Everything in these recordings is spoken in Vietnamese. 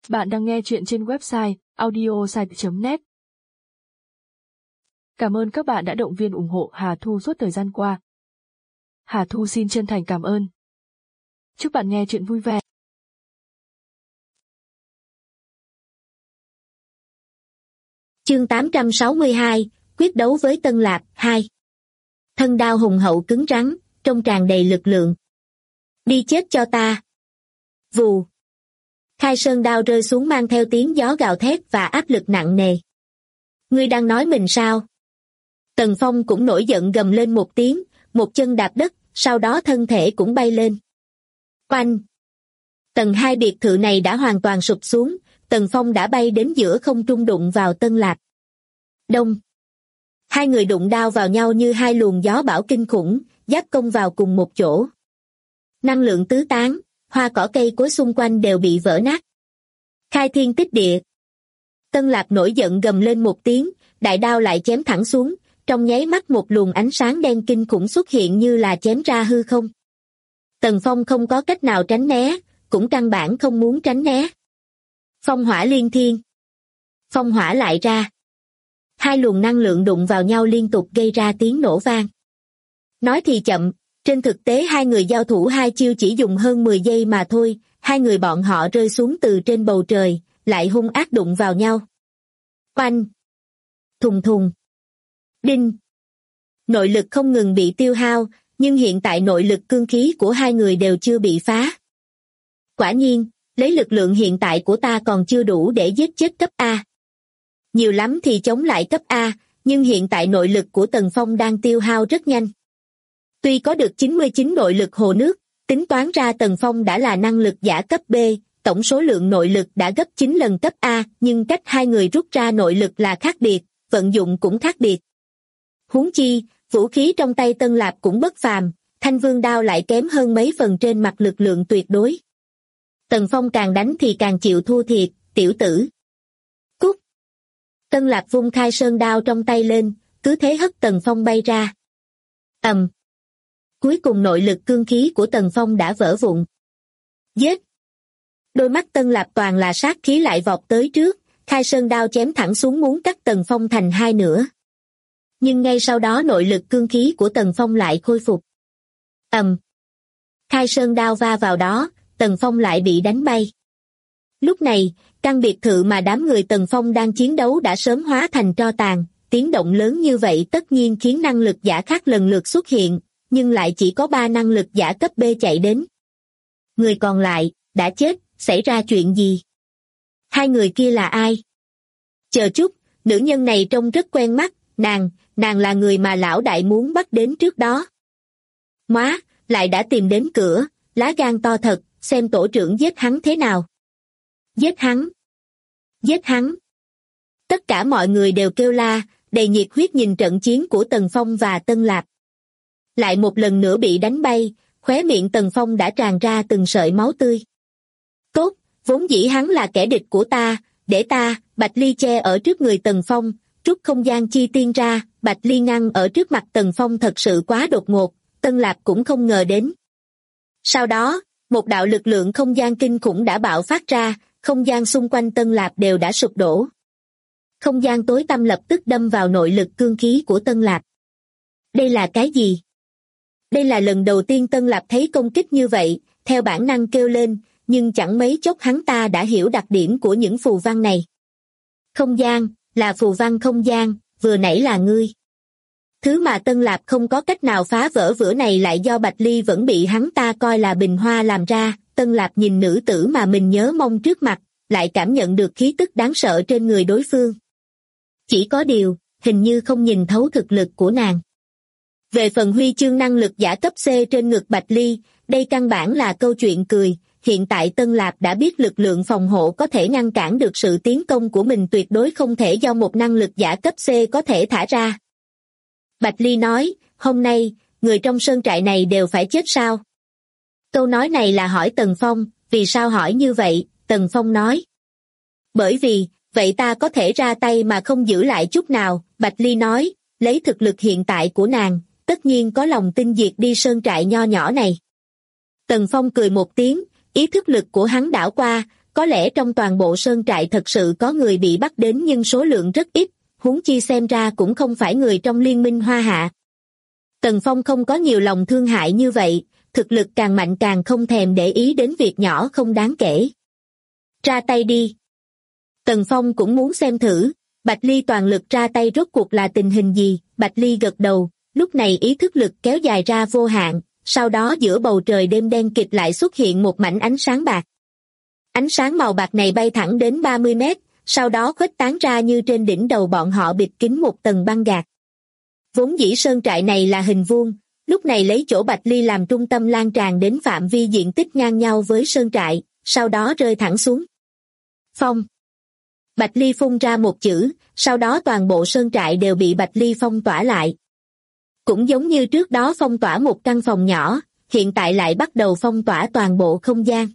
Bạn đang nghe chuyện trên website audiosite.net. Cảm ơn các bạn đã động viên ủng hộ Hà Thu suốt thời gian qua. Hà Thu xin chân thành cảm ơn. Chúc bạn nghe chuyện vui vẻ. Chương 862, quyết đấu với Tân Lạp 2. Thân đao hùng hậu cứng rắn, trông tràn đầy lực lượng. Đi chết cho ta. Vù. Khai sơn đao rơi xuống mang theo tiếng gió gào thét và áp lực nặng nề. Ngươi đang nói mình sao? Tần Phong cũng nổi giận gầm lên một tiếng, một chân đạp đất, sau đó thân thể cũng bay lên. Oanh! Tầng 2 biệt thự này đã hoàn toàn sụp xuống, Tần Phong đã bay đến giữa không trung đụng vào Tân Lạp. Đông! Hai người đụng đao vào nhau như hai luồng gió bão kinh khủng, giáp công vào cùng một chỗ. Năng lượng tứ tán, hoa cỏ cây cối xung quanh đều bị vỡ nát. Khai thiên tích địa. Tân Lạp nổi giận gầm lên một tiếng, đại đao lại chém thẳng xuống, trong nháy mắt một luồng ánh sáng đen kinh khủng xuất hiện như là chém ra hư không. Tần Phong không có cách nào tránh né, cũng căn bản không muốn tránh né. Phong hỏa liên thiên. Phong hỏa lại ra. Hai luồng năng lượng đụng vào nhau liên tục gây ra tiếng nổ vang. Nói thì chậm, trên thực tế hai người giao thủ hai chiêu chỉ dùng hơn 10 giây mà thôi, hai người bọn họ rơi xuống từ trên bầu trời, lại hung ác đụng vào nhau. Oanh! Thùng thùng! Đinh! Nội lực không ngừng bị tiêu hao, nhưng hiện tại nội lực cương khí của hai người đều chưa bị phá. Quả nhiên, lấy lực lượng hiện tại của ta còn chưa đủ để giết chết cấp A. Nhiều lắm thì chống lại cấp A, nhưng hiện tại nội lực của Tần Phong đang tiêu hao rất nhanh. Tuy có được 99 nội lực hồ nước, tính toán ra Tần Phong đã là năng lực giả cấp B, tổng số lượng nội lực đã gấp 9 lần cấp A, nhưng cách hai người rút ra nội lực là khác biệt, vận dụng cũng khác biệt. Huống chi, vũ khí trong tay Tân Lạp cũng bất phàm, thanh vương đao lại kém hơn mấy phần trên mặt lực lượng tuyệt đối. Tần Phong càng đánh thì càng chịu thua thiệt, tiểu tử. Cút! Tân Lạp vung khai sơn đao trong tay lên, cứ thế hất Tần Phong bay ra. Ầm! Cuối cùng nội lực cương khí của Tần Phong đã vỡ vụn. Giết! Đôi mắt Tân Lạp toàn là sát khí lại vọt tới trước, khai sơn đao chém thẳng xuống muốn cắt Tần Phong thành hai nửa. Nhưng ngay sau đó nội lực cương khí của Tần Phong lại khôi phục. Ầm! Khai sơn đao va vào đó, Tần Phong lại bị đánh bay. Lúc này, căn biệt thự mà đám người Tần Phong đang chiến đấu đã sớm hóa thành tro tàn, tiếng động lớn như vậy tất nhiên khiến năng lực giả khác lần lượt xuất hiện, nhưng lại chỉ có 3 năng lực giả cấp B chạy đến. Người còn lại, đã chết, xảy ra chuyện gì? Hai người kia là ai? Chờ chút, nữ nhân này trông rất quen mắt, nàng là người mà lão đại muốn bắt đến trước đó. Móa, lại đã tìm đến cửa, lá gan to thật, xem tổ trưởng giết hắn thế nào. Giết hắn! Giết hắn! Tất cả mọi người đều kêu la, đầy nhiệt huyết nhìn trận chiến của Tần Phong và Tân Lạp. Lại một lần nữa bị đánh bay, khóe miệng Tần Phong đã tràn ra từng sợi máu tươi. Tốt, vốn dĩ hắn là kẻ địch của ta, để ta, Bạch Ly che ở trước người Tần Phong, rút không gian chi tiên ra, Bạch Ly ngăn ở trước mặt Tần Phong thật sự quá đột ngột, Tân Lạp cũng không ngờ đến. Sau đó, một đạo lực lượng không gian kinh khủng đã bạo phát ra, không gian xung quanh Tân Lạp đều đã sụp đổ. Không gian tối tăm lập tức đâm vào nội lực cương khí của Tân Lạp. Đây là cái gì? Đây là lần đầu tiên Tân Lạp thấy công kích như vậy, theo bản năng kêu lên, nhưng chẳng mấy chốc hắn ta đã hiểu đặc điểm của những phù văn này. Không gian, là phù văn không gian, vừa nãy là ngươi. Thứ mà Tân Lạp không có cách nào phá vỡ vữa này lại do Bạch Ly vẫn bị hắn ta coi là bình hoa làm ra. Tân Lạp nhìn nữ tử mà mình nhớ mong trước mặt, lại cảm nhận được khí tức đáng sợ trên người đối phương. Chỉ có điều, hình như không nhìn thấu thực lực của nàng. Về phần huy chương năng lực giả cấp C trên ngực Bạch Ly, đây căn bản là câu chuyện cười, hiện tại Tân Lạp đã biết lực lượng phòng hộ có thể ngăn cản được sự tiến công của mình tuyệt đối không thể do một năng lực giả cấp C có thể thả ra. Bạch Ly nói, hôm nay, người trong sơn trại này đều phải chết sao? Câu nói này là hỏi Tần Phong, vì sao hỏi như vậy? Tần Phong nói. Bởi vì, vậy ta có thể ra tay mà không giữ lại chút nào, Bạch Ly nói, lấy thực lực hiện tại của nàng, tất nhiên có lòng tin diệt đi sơn trại nho nhỏ này. Tần Phong cười một tiếng, ý thức lực của hắn đảo qua, Có lẽ trong toàn bộ sơn trại thật sự có người bị bắt đến nhưng số lượng rất ít, huống chi xem ra cũng không phải người trong liên minh Hoa Hạ. Tần Phong không có nhiều lòng thương hại như vậy, thực lực càng mạnh càng không thèm để ý đến việc nhỏ không đáng kể. Ra tay đi. Tần Phong cũng muốn xem thử, Bạch Ly toàn lực ra tay rốt cuộc là tình hình gì. Bạch Ly gật đầu, lúc này ý thức lực kéo dài ra vô hạn, sau đó giữa bầu trời đêm đen kịt lại xuất hiện một mảnh ánh sáng bạc. Ánh sáng màu bạc này bay thẳng đến 30 mét, sau đó khuếch tán ra như trên đỉnh đầu bọn họ bịt kín một tầng băng gạc. Vốn dĩ sơn trại này là hình vuông, lúc này lấy chỗ Bạch Ly làm trung tâm lan tràn đến phạm vi diện tích ngang nhau với sơn trại, sau đó rơi thẳng xuống. Phong. Bạch Ly phun ra một chữ, sau đó toàn bộ sơn trại đều bị Bạch Ly phong tỏa lại. Cũng giống như trước đó phong tỏa một căn phòng nhỏ, hiện tại lại bắt đầu phong tỏa toàn bộ không gian.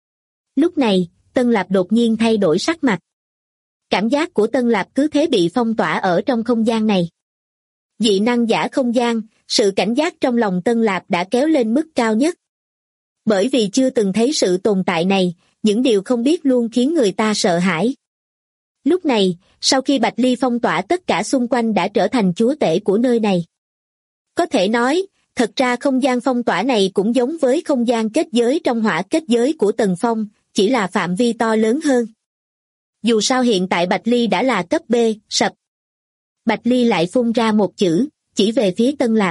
Lúc này, Tân Lạp đột nhiên thay đổi sắc mặt. Cảm giác của Tân Lạp cứ thế bị phong tỏa ở trong không gian này. Dị năng giả không gian, sự cảnh giác trong lòng Tân Lạp đã kéo lên mức cao nhất. Bởi vì chưa từng thấy sự tồn tại này, những điều không biết luôn khiến người ta sợ hãi. Lúc này, sau khi Bạch Ly phong tỏa tất cả xung quanh đã trở thành chúa tể của nơi này. Có thể nói, thật ra không gian phong tỏa này cũng giống với không gian kết giới trong hỏa kết giới của Tần Phong, chỉ là phạm vi to lớn hơn. Dù sao hiện tại Bạch Ly đã là cấp B, sập. Bạch Ly lại phun ra một chữ, chỉ về phía Tân Lạp.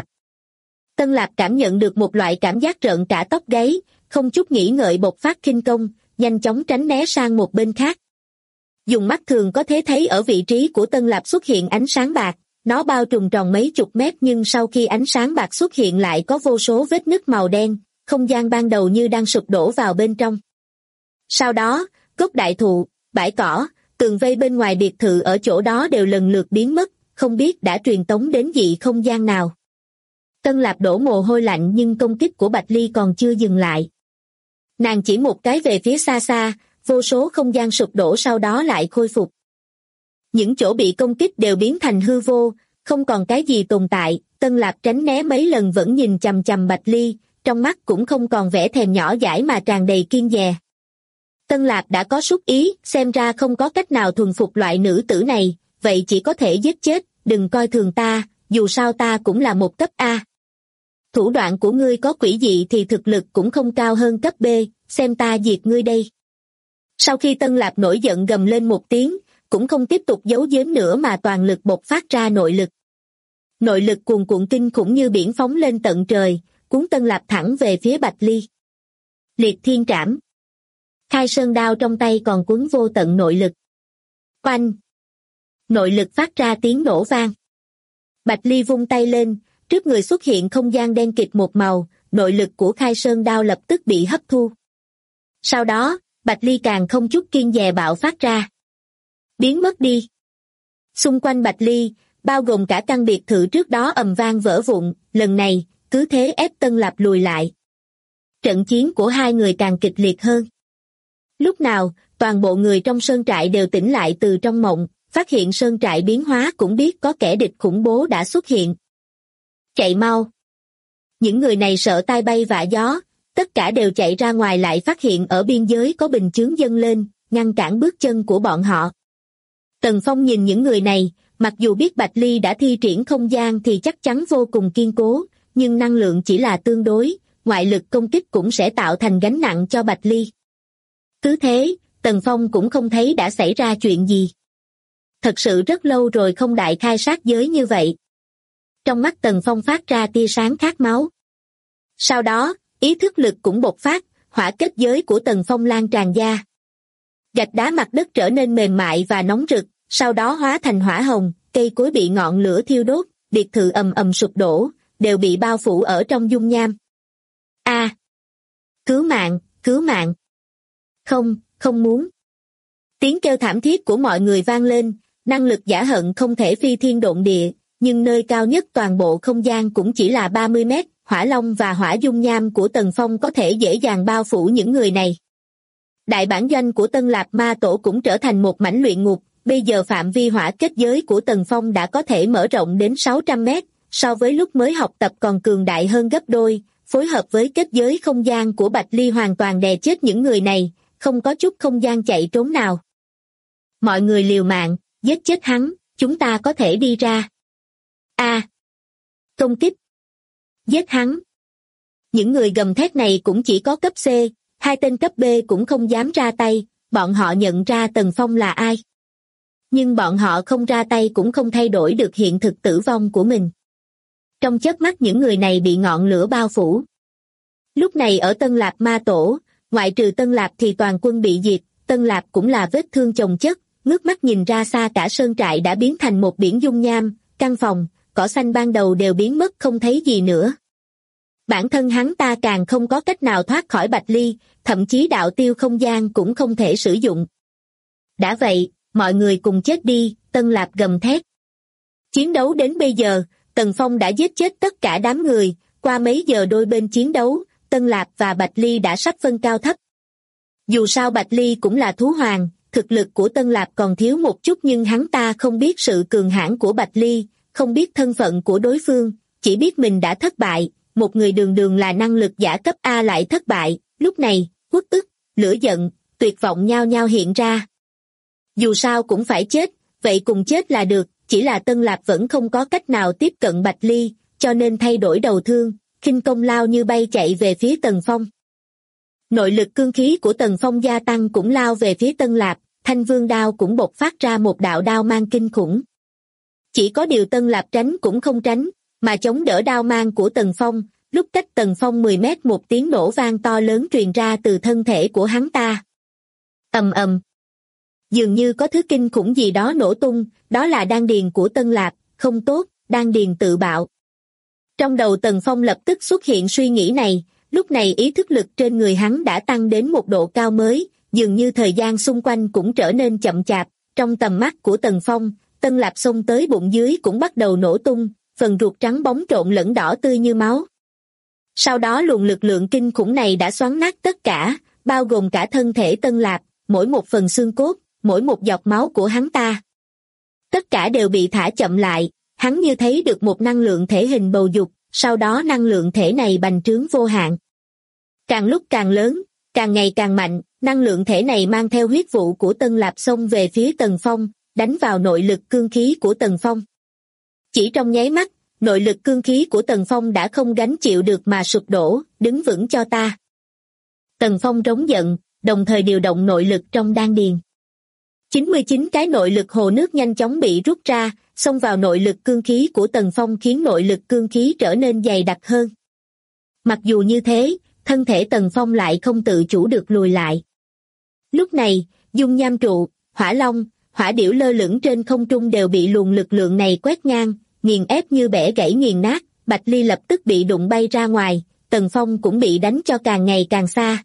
Tân Lạp cảm nhận được một loại cảm giác rợn cả tóc gáy, không chút nghĩ ngợi bộc phát khinh công, nhanh chóng tránh né sang một bên khác. Dùng mắt thường có thể thấy ở vị trí của Tân Lạp xuất hiện ánh sáng bạc, nó bao trùm tròn mấy chục mét nhưng sau khi ánh sáng bạc xuất hiện lại có vô số vết nứt màu đen, không gian ban đầu như đang sụp đổ vào bên trong. Sau đó, gốc đại thụ, bãi cỏ, tường vây bên ngoài biệt thự ở chỗ đó đều lần lượt biến mất, không biết đã truyền tống đến dị không gian nào. Tân Lạp đổ mồ hôi lạnh nhưng công kích của Bạch Ly còn chưa dừng lại. Nàng chỉ một cái về phía xa xa, vô số không gian sụp đổ sau đó lại khôi phục. Những chỗ bị công kích đều biến thành hư vô, không còn cái gì tồn tại. Tân Lạp tránh né mấy lần vẫn nhìn chằm chằm Bạch Ly, trong mắt cũng không còn vẻ thèm nhỏ dãi mà tràn đầy kiêng dè. Tân Lạp đã có sút ý, xem ra không có cách nào thuần phục loại nữ tử này, vậy chỉ có thể giết chết, đừng coi thường ta, dù sao ta cũng là một cấp A. Thủ đoạn của ngươi có quỷ dị thì thực lực cũng không cao hơn cấp B, xem ta diệt ngươi đây. Sau khi Tân Lạp nổi giận gầm lên một tiếng, cũng không tiếp tục giấu giếm nữa mà toàn lực bộc phát ra nội lực. Nội lực cuồn cuộn kinh khủng như biển phóng lên tận trời, cuốn Tân Lạp thẳng về phía Bạch Ly. Liệt thiên trảm. Khai sơn đao trong tay còn cuốn vô tận nội lực. Oanh! Nội lực phát ra tiếng nổ vang. Bạch Ly vung tay lên, trước người xuất hiện không gian đen kịt một màu, nội lực của khai sơn đao lập tức bị hấp thu. Sau đó, Bạch Ly càng không chút kiêng dè bạo phát ra. Biến mất đi. Xung quanh Bạch Ly, bao gồm cả căn biệt thự trước đó ầm vang vỡ vụn, lần này, cứ thế ép Tân Lạp lùi lại. Trận chiến của hai người càng kịch liệt hơn. Lúc nào, toàn bộ người trong sơn trại đều tỉnh lại từ trong mộng, phát hiện sơn trại biến hóa cũng biết có kẻ địch khủng bố đã xuất hiện. Chạy mau. Những người này sợ tai bay vạ gió, tất cả đều chạy ra ngoài lại phát hiện ở biên giới có bình chướng dâng lên, ngăn cản bước chân của bọn họ. Tần Phong nhìn những người này, mặc dù biết Bạch Ly đã thi triển không gian thì chắc chắn vô cùng kiên cố, nhưng năng lượng chỉ là tương đối, ngoại lực công kích cũng sẽ tạo thành gánh nặng cho Bạch Ly. Cứ thế, Tần Phong cũng không thấy đã xảy ra chuyện gì. Thật sự rất lâu rồi không đại khai sát giới như vậy. Trong mắt Tần Phong phát ra tia sáng khát máu. Sau đó, ý thức lực cũng bộc phát, hỏa kết giới của Tần Phong lan tràn ra. Gạch đá mặt đất trở nên mềm mại và nóng rực, sau đó hóa thành hỏa hồng, cây cối bị ngọn lửa thiêu đốt, biệt thự ầm ầm sụp đổ, đều bị bao phủ ở trong dung nham. A! Cứu mạng, cứu mạng! Không, không muốn! Tiếng kêu thảm thiết của mọi người vang lên, năng lực giả hận không thể phi thiên độn địa, nhưng nơi cao nhất toàn bộ không gian cũng chỉ là 30 mét, hỏa long và hỏa dung nham của Tần Phong có thể dễ dàng bao phủ những người này. Đại bản doanh của Tân Lạp Ma Tổ cũng trở thành một mảnh luyện ngục, bây giờ phạm vi hỏa kết giới của Tần Phong đã có thể mở rộng đến 600 mét, so với lúc mới học tập còn cường đại hơn gấp đôi, phối hợp với kết giới không gian của Bạch Ly hoàn toàn đè chết những người này, không có chút không gian chạy trốn nào. Mọi người liều mạng, giết chết hắn, chúng ta có thể đi ra. Công kích. Giết hắn. Những người gầm thét này cũng chỉ có cấp C, hai tên cấp B cũng không dám ra tay, bọn họ nhận ra Tần Phong là ai. Nhưng bọn họ không ra tay cũng không thay đổi được hiện thực tử vong của mình. Trong chớp mắt những người này bị ngọn lửa bao phủ. Lúc này ở Tân Lạp Ma Tổ, ngoại trừ Tân Lạp thì toàn quân bị diệt, Tân Lạp cũng là vết thương chồng chất, ngước mắt nhìn ra xa cả sơn trại đã biến thành một biển dung nham, căn phòng, cỏ xanh ban đầu đều biến mất không thấy gì nữa. Bản thân hắn ta càng không có cách nào thoát khỏi Bạch Ly, thậm chí đạo tiêu không gian cũng không thể sử dụng. Đã vậy, mọi người cùng chết đi, Tân Lạp gầm thét. Chiến đấu đến bây giờ, Tần Phong đã giết chết tất cả đám người, qua mấy giờ đôi bên chiến đấu, Tân Lạp và Bạch Ly đã sắp phân cao thấp. Dù sao Bạch Ly cũng là thú hoàng, thực lực của Tân Lạp còn thiếu một chút nhưng hắn ta không biết sự cường hãn của Bạch Ly, không biết thân phận của đối phương, chỉ biết mình đã thất bại, một người đường đường là năng lực giả cấp A lại thất bại, lúc này, uất ức, lửa giận, tuyệt vọng nhao nhao hiện ra. Dù sao cũng phải chết, vậy cùng chết là được, chỉ là Tân Lạp vẫn không có cách nào tiếp cận Bạch Ly, cho nên thay đổi đầu thương, khinh công lao như bay chạy về phía Tần Phong. Nội lực cương khí của Tần Phong gia tăng cũng lao về phía Tân Lạp, Thanh Vương đao cũng bộc phát ra một đạo đao mang kinh khủng. Chỉ có điều Tân Lạp tránh cũng không tránh, mà chống đỡ đao mang của Tần Phong, lúc cách Tần Phong 10 mét một tiếng nổ vang to lớn truyền ra từ thân thể của hắn ta. Ầm ầm. Dường như có thứ kinh khủng gì đó nổ tung, đó là đan điền của Tân Lạp, không tốt, đan điền tự bạo. Trong đầu Tần Phong lập tức xuất hiện suy nghĩ này, lúc này ý thức lực trên người hắn đã tăng đến một độ cao mới, dường như thời gian xung quanh cũng trở nên chậm chạp, trong tầm mắt của Tần Phong, Tân Lạp xông tới bụng dưới cũng bắt đầu nổ tung, phần ruột trắng bóng trộn lẫn đỏ tươi như máu. Sau đó luồng lực lượng kinh khủng này đã xoắn nát tất cả, bao gồm cả thân thể Tân Lạp, mỗi một phần xương cốt, mỗi một giọt máu của hắn ta. Tất cả đều bị thả chậm lại, hắn như thấy được một năng lượng thể hình bầu dục, sau đó năng lượng thể này bành trướng vô hạn. Càng lúc càng lớn, càng ngày càng mạnh, năng lượng thể này mang theo huyết vụ của Tân Lạp xông về phía Tần Phong, đánh vào nội lực cương khí của Tần Phong. Chỉ trong nháy mắt, nội lực cương khí của Tần Phong đã không gánh chịu được mà sụp đổ, đứng vững cho ta. Tần Phong rống giận, đồng thời điều động nội lực trong đan điền. 99 cái nội lực hồ nước nhanh chóng bị rút ra, xông vào nội lực cương khí của Tần Phong khiến nội lực cương khí trở nên dày đặc hơn. Mặc dù như thế, thân thể Tần Phong lại không tự chủ được lùi lại. Lúc này, dung nham trụ, hỏa long, hỏa điểu lơ lửng trên không trung đều bị luồng lực lượng này quét ngang, nghiền ép như bẻ gãy nghiền nát, Bạch Ly lập tức bị đụng bay ra ngoài, Tần Phong cũng bị đánh cho càng ngày càng xa.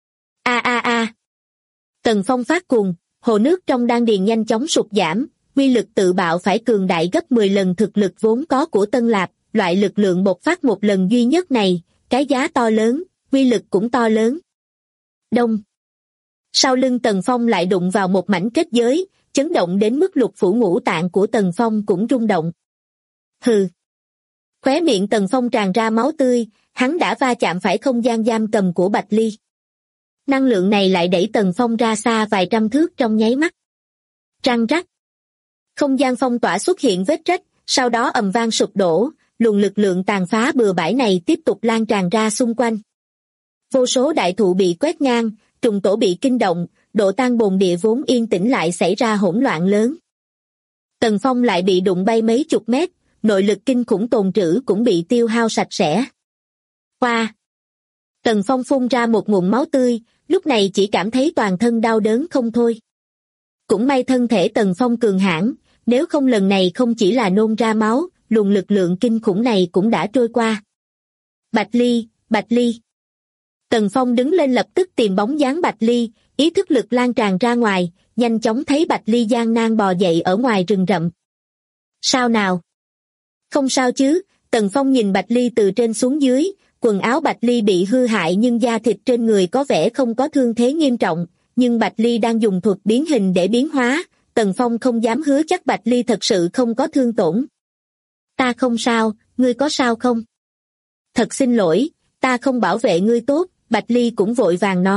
Tần Phong phát cuồng, hồ nước trong đan điền nhanh chóng sụt giảm, quy lực tự bạo phải cường đại gấp 10 lần thực lực vốn có của Tân Lạp, loại lực lượng bộc phát một lần duy nhất này, cái giá to lớn, quy lực cũng to lớn. Đông. Sau lưng Tần Phong lại đụng vào một mảnh kết giới, chấn động đến mức lục phủ ngũ tạng của Tần Phong cũng rung động. Hừ. Khóe miệng Tần Phong tràn ra máu tươi, hắn đã va chạm phải không gian giam cầm của Bạch Ly. Năng lượng này lại đẩy Tần Phong ra xa vài trăm thước trong nháy mắt. Răng rắc. Không gian phong tỏa xuất hiện vết rách, sau đó ầm vang sụp đổ, luồng lực lượng tàn phá bừa bãi này tiếp tục lan tràn ra xung quanh. Vô số đại thụ bị quét ngang, trùng tổ bị kinh động, độ tan bồn địa vốn yên tĩnh lại xảy ra hỗn loạn lớn. Tần Phong lại bị đụng bay mấy chục mét, nội lực kinh khủng tồn trữ cũng bị tiêu hao sạch sẽ. Qua. Tần Phong phun ra một ngụm máu tươi, lúc này chỉ cảm thấy toàn thân đau đớn không thôi. Cũng may thân thể Tần Phong cường hãn, nếu không lần này không chỉ là nôn ra máu, luồng lực lượng kinh khủng này cũng đã trôi qua. Bạch Ly, Bạch Ly. Tần Phong đứng lên lập tức tìm bóng dáng Bạch Ly, ý thức lực lan tràn ra ngoài, nhanh chóng thấy Bạch Ly gian nan bò dậy ở ngoài rừng rậm. Sao nào? Không sao chứ, Tần Phong nhìn Bạch Ly từ trên xuống dưới, quần áo Bạch Ly bị hư hại nhưng da thịt trên người có vẻ không có thương thế nghiêm trọng, nhưng Bạch Ly đang dùng thuật biến hình để biến hóa, Tần Phong không dám hứa chắc Bạch Ly thật sự không có thương tổn. Ta không sao, ngươi có sao không? Thật xin lỗi, ta không bảo vệ ngươi tốt, Bạch Ly cũng vội vàng nói,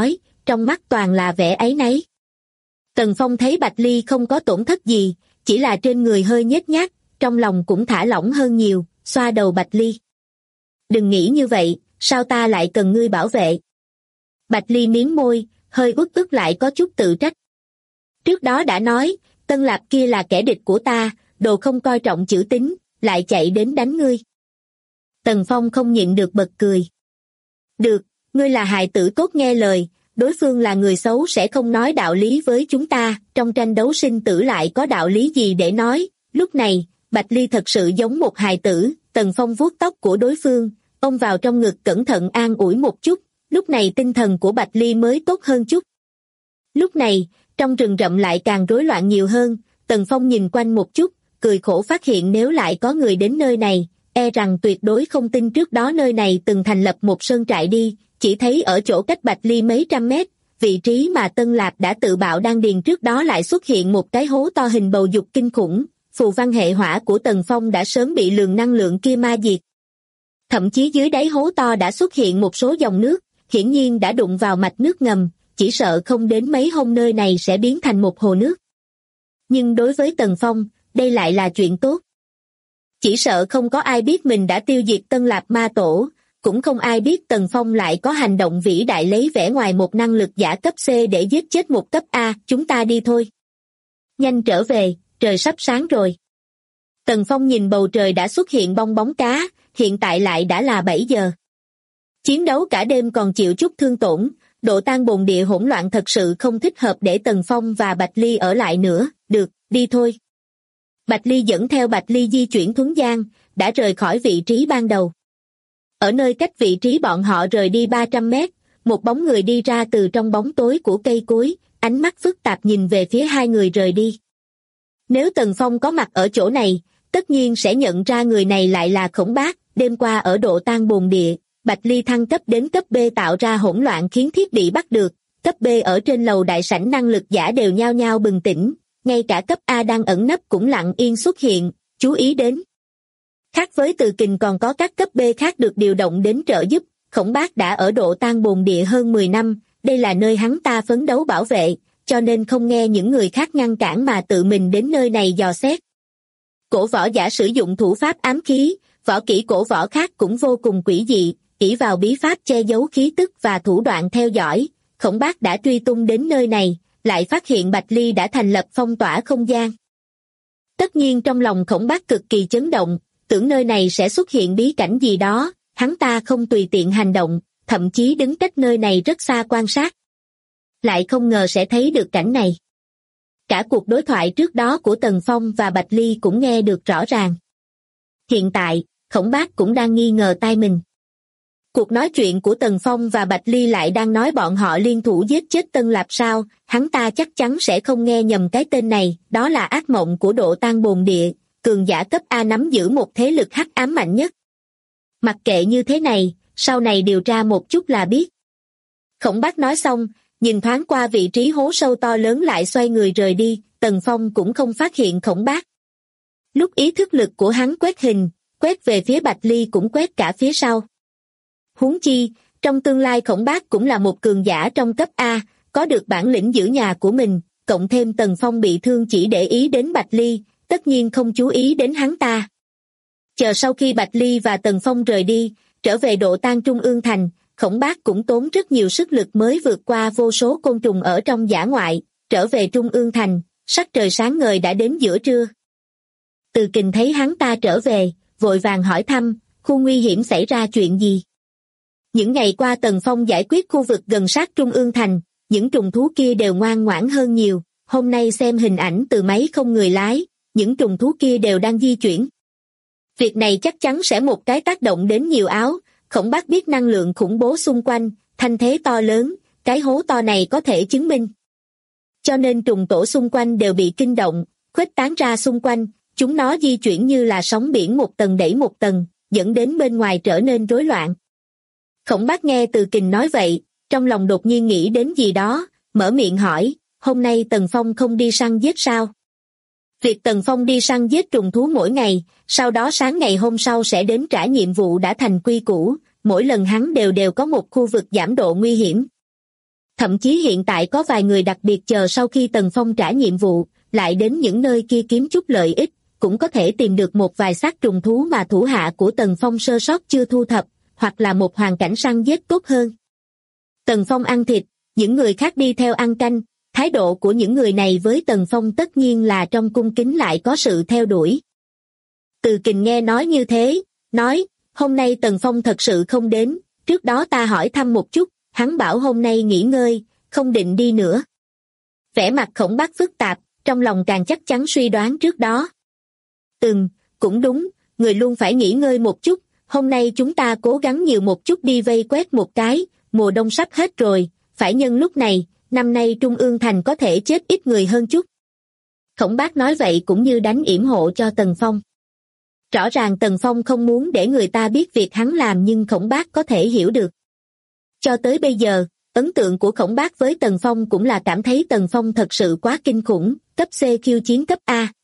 trong mắt toàn là vẻ áy náy. Tần Phong thấy Bạch Ly không có tổn thất gì, chỉ là trên người hơi nhếch nhác, trong lòng cũng thả lỏng hơn nhiều, xoa đầu Bạch Ly. Đừng nghĩ như vậy, sao ta lại cần ngươi bảo vệ? Bạch Ly miếm môi, hơi uất ức lại có chút tự trách. Trước đó đã nói, Tân Lạp kia là kẻ địch của ta, đồ không coi trọng chữ tín, lại chạy đến đánh ngươi. Tần Phong không nhịn được bật cười. Được, ngươi là hài tử tốt nghe lời, đối phương là người xấu sẽ không nói đạo lý với chúng ta, trong tranh đấu sinh tử lại có đạo lý gì để nói. Lúc này, Bạch Ly thật sự giống một hài tử. Tần Phong vuốt tóc của đối phương, ôm vào trong ngực cẩn thận an ủi một chút, lúc này tinh thần của Bạch Ly mới tốt hơn chút. Lúc này, trong rừng rậm lại càng rối loạn nhiều hơn, Tần Phong nhìn quanh một chút, cười khổ phát hiện nếu lại có người đến nơi này, e rằng tuyệt đối không tin trước đó nơi này từng thành lập một sơn trại đi, chỉ thấy ở chỗ cách Bạch Ly mấy trăm mét, vị trí mà Tân Lạp đã tự bạo đan điền trước đó lại xuất hiện một cái hố to hình bầu dục kinh khủng, phù văn hệ hỏa của Tần Phong đã sớm bị lượng năng lượng kia ma diệt. Thậm chí dưới đáy hố to đã xuất hiện một số dòng nước, hiển nhiên đã đụng vào mạch nước ngầm, chỉ sợ không đến mấy hôm nơi này sẽ biến thành một hồ nước. Nhưng đối với Tần Phong, đây lại là chuyện tốt. Chỉ sợ không có ai biết mình đã tiêu diệt Tân Lạp ma tổ, cũng không ai biết Tần Phong lại có hành động vĩ đại lấy vẻ ngoài một năng lực giả cấp C để giết chết một cấp A, chúng ta đi thôi. Nhanh trở về, trời sắp sáng rồi. Tần Phong nhìn bầu trời đã xuất hiện bong bóng cá, hiện tại lại đã là 7 giờ. Chiến đấu cả đêm còn chịu chút thương tổn, độ tan bồn địa hỗn loạn thật sự không thích hợp để Tần Phong và Bạch Ly ở lại nữa, được, đi thôi. Bạch Ly dẫn theo Bạch Ly di chuyển thuấn gian, đã rời khỏi vị trí ban đầu. Ở nơi cách vị trí bọn họ rời đi 300 mét, một bóng người đi ra từ trong bóng tối của cây cối, ánh mắt phức tạp nhìn về phía hai người rời đi. Nếu Tần Phong có mặt ở chỗ này, tất nhiên sẽ nhận ra người này lại là Khổng Bác, đêm qua ở độ tan bồn địa, Bạch Ly thăng cấp đến cấp B tạo ra hỗn loạn khiến thiết bị bắt được, cấp B ở trên lầu đại sảnh năng lực giả đều nhao nhao bừng tỉnh, ngay cả cấp A đang ẩn nấp cũng lặng yên xuất hiện, chú ý đến. Khác với Từ Kình còn có các cấp B khác được điều động đến trợ giúp, Khổng Bác đã ở độ tan bồn địa hơn 10 năm, đây là nơi hắn ta phấn đấu bảo vệ, cho nên không nghe những người khác ngăn cản mà tự mình đến nơi này dò xét. Cổ võ giả sử dụng thủ pháp ám khí, võ kỹ cổ võ khác cũng vô cùng quỷ dị, ỷ vào bí pháp che giấu khí tức và thủ đoạn theo dõi, Khổng Bác đã truy tung đến nơi này, lại phát hiện Bạch Ly đã thành lập phong tỏa không gian. Tất nhiên trong lòng Khổng Bác cực kỳ chấn động, tưởng nơi này sẽ xuất hiện bí cảnh gì đó, hắn ta không tùy tiện hành động, thậm chí đứng cách nơi này rất xa quan sát. Lại không ngờ sẽ thấy được cảnh này. Cả cuộc đối thoại trước đó của Tần Phong và Bạch Ly cũng nghe được rõ ràng. Hiện tại, Khổng Bác cũng đang nghi ngờ tai mình. Cuộc nói chuyện của Tần Phong và Bạch Ly lại đang nói bọn họ liên thủ giết chết Tân Lạp sao, hắn ta chắc chắn sẽ không nghe nhầm cái tên này, đó là ác mộng của độ tan bồn địa, cường giả cấp A nắm giữ một thế lực hắc ám mạnh nhất. Mặc kệ như thế này, sau này điều tra một chút là biết. Khổng Bác nói xong, nhìn thoáng qua vị trí hố sâu to lớn lại xoay người rời đi, Tần Phong cũng không phát hiện Khổng Bác. Lúc ý thức lực của hắn quét hình, quét về phía Bạch Ly cũng quét cả phía sau. Huống chi, trong tương lai Khổng Bác cũng là một cường giả trong cấp A, có được bản lĩnh giữ nhà của mình, cộng thêm Tần Phong bị thương chỉ để ý đến Bạch Ly, tất nhiên không chú ý đến hắn ta. Chờ sau khi Bạch Ly và Tần Phong rời đi, trở về độ tan Trung ương thành, Khổng Bác cũng tốn rất nhiều sức lực mới vượt qua vô số côn trùng ở trong dã ngoại, trở về Trung ương thành, sắc trời sáng ngời đã đến giữa trưa. Từ Kình thấy hắn ta trở về, vội vàng hỏi thăm, khu nguy hiểm xảy ra chuyện gì? Những ngày qua Tần Phong giải quyết khu vực gần sát Trung ương thành, những trùng thú kia đều ngoan ngoãn hơn nhiều, hôm nay xem hình ảnh từ máy không người lái, những trùng thú kia đều đang di chuyển. Việc này chắc chắn sẽ một cái tác động đến nhiều áo, Khổng Bác biết năng lượng khủng bố xung quanh, thanh thế to lớn, cái hố to này có thể chứng minh. Cho nên trùng tổ xung quanh đều bị kinh động, khuếch tán ra xung quanh, chúng nó di chuyển như là sóng biển một tầng đẩy một tầng, dẫn đến bên ngoài trở nên rối loạn. Khổng Bác nghe Từ Kình nói vậy, trong lòng đột nhiên nghĩ đến gì đó, mở miệng hỏi, hôm nay Tần Phong không đi săn giết sao? Việc Tần Phong đi săn giết trùng thú mỗi ngày, sau đó sáng ngày hôm sau sẽ đến trả nhiệm vụ đã thành quy củ, mỗi lần hắn đều có một khu vực giảm độ nguy hiểm. Thậm chí hiện tại có vài người đặc biệt chờ sau khi Tần Phong trả nhiệm vụ, lại đến những nơi kia kiếm chút lợi ích, cũng có thể tìm được một vài xác trùng thú mà thủ hạ của Tần Phong sơ sót chưa thu thập, hoặc là một hoàn cảnh săn giết tốt hơn. Tần Phong ăn thịt, những người khác đi theo ăn canh, thái độ của những người này với Tần Phong tất nhiên là trong cung kính lại có sự theo đuổi. Từ Kình nghe nói như thế, nói, hôm nay Tần Phong thật sự không đến, trước đó ta hỏi thăm một chút, hắn bảo hôm nay nghỉ ngơi, không định đi nữa. Vẻ mặt Khổng Bác phức tạp, trong lòng càng chắc chắn suy đoán trước đó. Cũng đúng, người luôn phải nghỉ ngơi một chút, hôm nay chúng ta cố gắng nhiều một chút đi vây quét một cái, mùa đông sắp hết rồi, phải nhân lúc này, năm nay Trung Ương Thành có thể chết ít người hơn chút. Khổng Bác nói vậy cũng như đánh yểm hộ cho Tần Phong. Rõ ràng Tần Phong không muốn để người ta biết việc hắn làm nhưng Khổng Bác có thể hiểu được. Cho tới bây giờ, ấn tượng của Khổng Bác với Tần Phong cũng là cảm thấy Tần Phong thật sự quá kinh khủng, cấp C khiêu chiến cấp A.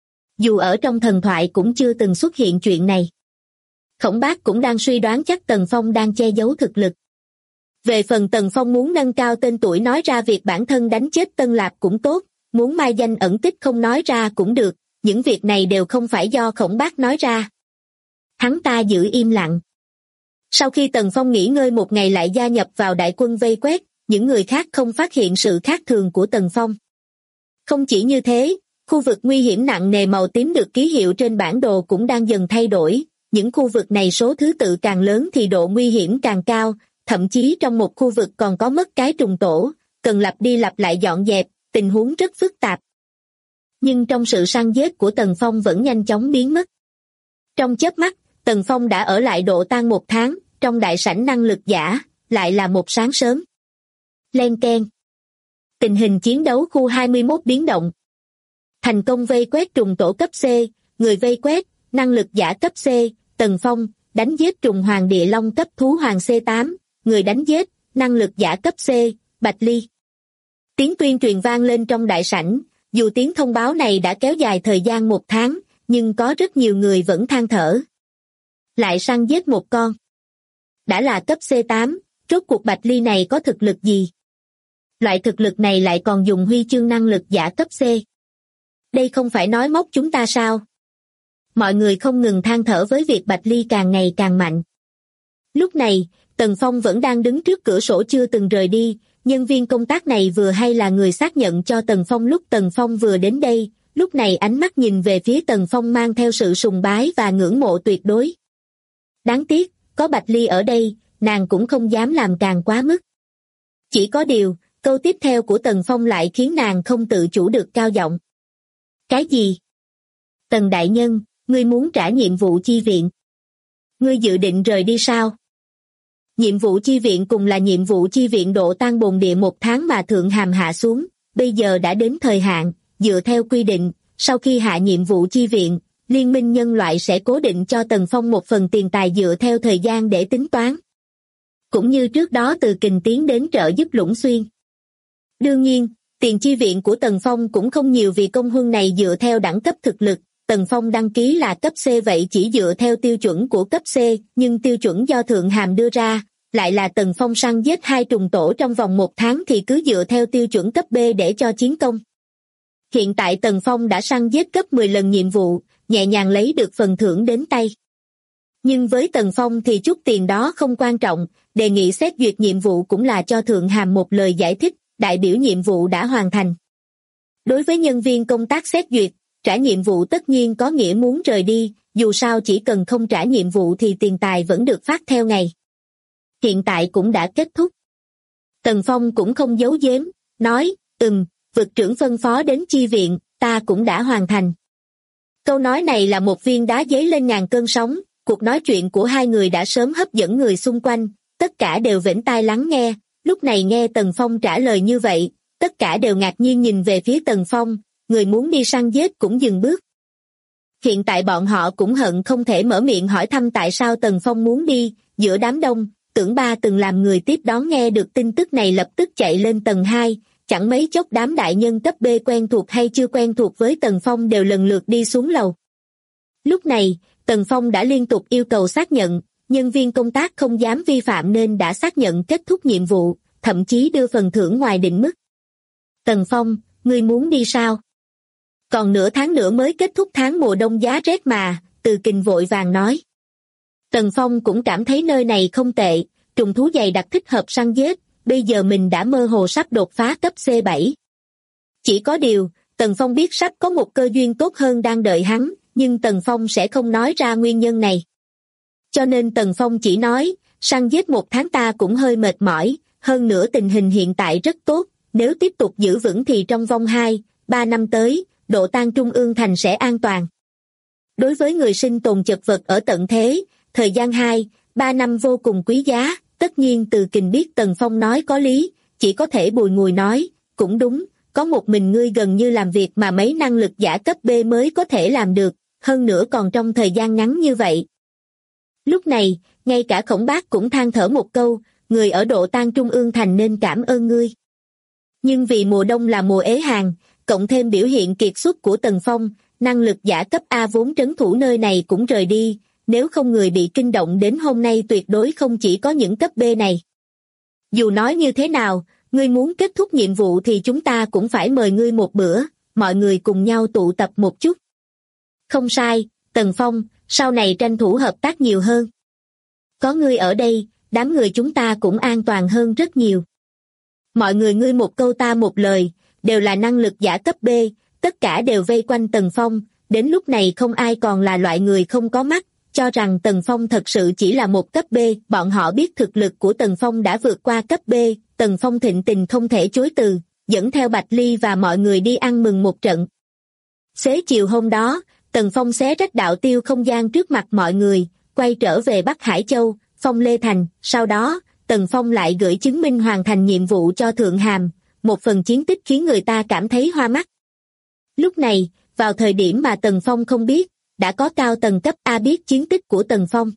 Dù ở trong thần thoại cũng chưa từng xuất hiện chuyện này. Khổng Bác cũng đang suy đoán chắc Tần Phong đang che giấu thực lực. Về phần Tần Phong muốn nâng cao tên tuổi nói ra việc bản thân đánh chết Tân Lạp cũng tốt, muốn mai danh ẩn tích không nói ra cũng được, những việc này đều không phải do Khổng Bác nói ra. Hắn ta giữ im lặng. Sau khi Tần Phong nghỉ ngơi một ngày lại gia nhập vào đại quân vây quét, những người khác không phát hiện sự khác thường của Tần Phong. Không chỉ như thế, khu vực nguy hiểm nặng nề màu tím được ký hiệu trên bản đồ cũng đang dần thay đổi, những khu vực này số thứ tự càng lớn thì độ nguy hiểm càng cao, thậm chí trong một khu vực còn có mất cái trùng tổ, cần lặp đi lặp lại dọn dẹp, tình huống rất phức tạp. Nhưng trong sự săn giết của Tần Phong vẫn nhanh chóng biến mất. Trong chớp mắt, Tần Phong đã ở lại độ tan 1 tháng, trong đại sảnh năng lực giả, lại là một sáng sớm. Len keng. Tình hình chiến đấu khu 21 biến động. Thành công vây quét trùng tổ cấp C, người vây quét, năng lực giả cấp C, Tần Phong, đánh giết trùng hoàng địa long cấp thú hoàng C8, người đánh giết, năng lực giả cấp C, Bạch Ly. Tiếng tuyên truyền vang lên trong đại sảnh, dù tiếng thông báo này đã kéo dài thời gian 1 tháng, nhưng có rất nhiều người vẫn than thở. Lại săn giết một con. Đã là cấp C8, rốt cuộc Bạch Ly này có thực lực gì? Loại thực lực này lại còn dùng huy chương năng lực giả cấp C. Đây không phải nói móc chúng ta sao? Mọi người không ngừng than thở với việc Bạch Ly càng ngày càng mạnh. Lúc này, Tần Phong vẫn đang đứng trước cửa sổ chưa từng rời đi, nhân viên công tác này vừa hay là người xác nhận cho Tần Phong lúc Tần Phong vừa đến đây, lúc này ánh mắt nhìn về phía Tần Phong mang theo sự sùng bái và ngưỡng mộ tuyệt đối. Đáng tiếc, có Bạch Ly ở đây, nàng cũng không dám làm càng quá mức. Chỉ có điều, câu tiếp theo của Tần Phong lại khiến nàng không tự chủ được cao giọng. Cái gì? Tần đại nhân, ngươi muốn trả nhiệm vụ chi viện? Ngươi dự định rời đi sao? Nhiệm vụ chi viện cùng là nhiệm vụ chi viện độ tan bồn địa 1 tháng mà Thượng Hàm hạ xuống, bây giờ đã đến thời hạn, dựa theo quy định, sau khi hạ nhiệm vụ chi viện, Liên minh nhân loại sẽ cố định cho Tần Phong một phần tiền tài dựa theo thời gian để tính toán. Cũng như trước đó Từ Kình tiến đến trợ giúp Lũng Xuyên. Đương nhiên, tiền chi viện của Tần Phong cũng không nhiều vì công huân này dựa theo đẳng cấp thực lực, Tần Phong đăng ký là cấp C vậy chỉ dựa theo tiêu chuẩn của cấp C, nhưng tiêu chuẩn do Thượng Hàm đưa ra, lại là Tần Phong săn giết 2 trùng tổ trong vòng 1 tháng thì cứ dựa theo tiêu chuẩn cấp B để cho chiến công. Hiện tại Tần Phong đã săn giết gấp 10 lần nhiệm vụ, nhẹ nhàng lấy được phần thưởng đến tay. Nhưng với Tần Phong thì chút tiền đó không quan trọng, đề nghị xét duyệt nhiệm vụ cũng là cho Thượng Hàm một lời giải thích, đại biểu nhiệm vụ đã hoàn thành. Đối với nhân viên công tác xét duyệt, trả nhiệm vụ tất nhiên có nghĩa muốn rời đi, dù sao chỉ cần không trả nhiệm vụ thì tiền tài vẫn được phát theo ngày. Hiện tại cũng đã kết thúc. Tần Phong cũng không giấu giếm, nói, vực trưởng phân phó đến chi viện, ta cũng đã hoàn thành. Câu nói này là một viên đá dấy lên ngàn cơn sóng, cuộc nói chuyện của hai người đã sớm hấp dẫn người xung quanh, tất cả đều vểnh tai lắng nghe, lúc này nghe Tần Phong trả lời như vậy, tất cả đều ngạc nhiên nhìn về phía Tần Phong, người muốn đi săn giết cũng dừng bước. Hiện tại bọn họ cũng hận không thể mở miệng hỏi thăm tại sao Tần Phong muốn đi, giữa đám đông, Tưởng Ba từng làm người tiếp đón nghe được tin tức này lập tức chạy lên tầng 2, chẳng mấy chốc đám đại nhân cấp B quen thuộc hay chưa quen thuộc với Tần Phong đều lần lượt đi xuống lầu. Lúc này, Tần Phong đã liên tục yêu cầu xác nhận, nhân viên công tác không dám vi phạm nên đã xác nhận kết thúc nhiệm vụ, thậm chí đưa phần thưởng ngoài định mức. Tần Phong, ngươi muốn đi sao? Còn nửa tháng nữa mới kết thúc tháng mùa đông giá rét mà, Từ Kình vội vàng nói. Tần Phong cũng cảm thấy nơi này không tệ, trùng thú dày đặc thích hợp săn giết, bây giờ mình đã mơ hồ sắp đột phá cấp C7. Chỉ có điều, Tần Phong biết sắp có một cơ duyên tốt hơn đang đợi hắn, nhưng Tần Phong sẽ không nói ra nguyên nhân này. Cho nên Tần Phong chỉ nói, săn giết 1 tháng ta cũng hơi mệt mỏi, hơn nữa tình hình hiện tại rất tốt, nếu tiếp tục giữ vững thì trong vòng 2-3 năm tới, Độ Tang Trung ương thành sẽ an toàn. Đối với người sinh tồn chật vật ở tận thế, thời gian 2-3 năm vô cùng quý giá, tất nhiên Từ Kình biết Tần Phong nói có lý, chỉ có thể bùi ngùi nói, cũng đúng, có một mình ngươi gần như làm việc mà mấy năng lực giả cấp B mới có thể làm được, hơn nữa còn trong thời gian ngắn như vậy. Lúc này, ngay cả Khổng Bác cũng than thở một câu, người ở Độ Tang Trung ương thành nên cảm ơn ngươi. Nhưng vì mùa đông là mùa ế hàng, cộng thêm biểu hiện kiệt xuất của Tần Phong, năng lực giả cấp A vốn trấn thủ nơi này cũng rời đi, nếu không người bị kinh động đến hôm nay tuyệt đối không chỉ có những cấp B này. Dù nói như thế nào, ngươi muốn kết thúc nhiệm vụ thì chúng ta cũng phải mời ngươi một bữa, mọi người cùng nhau tụ tập một chút. Không sai, Tần Phong, sau này tranh thủ hợp tác nhiều hơn. Có ngươi ở đây, đám người chúng ta cũng an toàn hơn rất nhiều. Mọi người ngươi một câu ta một lời, đều là năng lực giả cấp B, tất cả đều vây quanh Tần Phong, đến lúc này không ai còn là loại người không có mắt, cho rằng Tần Phong thật sự chỉ là một cấp B, bọn họ biết thực lực của Tần Phong đã vượt qua cấp B, Tần Phong thịnh tình không thể chối từ, dẫn theo Bạch Ly và mọi người đi ăn mừng một trận. Xế chiều hôm đó, Tần Phong xé rách đạo tiêu không gian trước mặt mọi người, quay trở về Bắc Hải Châu, Phong Lê Thành, sau đó, Tần Phong lại gửi chứng minh hoàn thành nhiệm vụ cho Thượng Hàm, một phần chiến tích khiến người ta cảm thấy hoa mắt. Lúc này, vào thời điểm mà Tần Phong không biết, đã có cao tầng cấp A biết chiến tích của Tần Phong.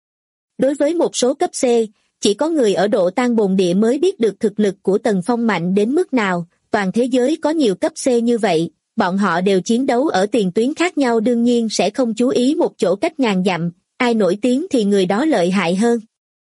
Đối với một số cấp C, chỉ có người ở Độ Tang bồn địa mới biết được thực lực của Tần Phong mạnh đến mức nào, toàn thế giới có nhiều cấp C như vậy, bọn họ đều chiến đấu ở tiền tuyến khác nhau đương nhiên sẽ không chú ý một chỗ cách ngàn dặm, ai nổi tiếng thì người đó lợi hại hơn.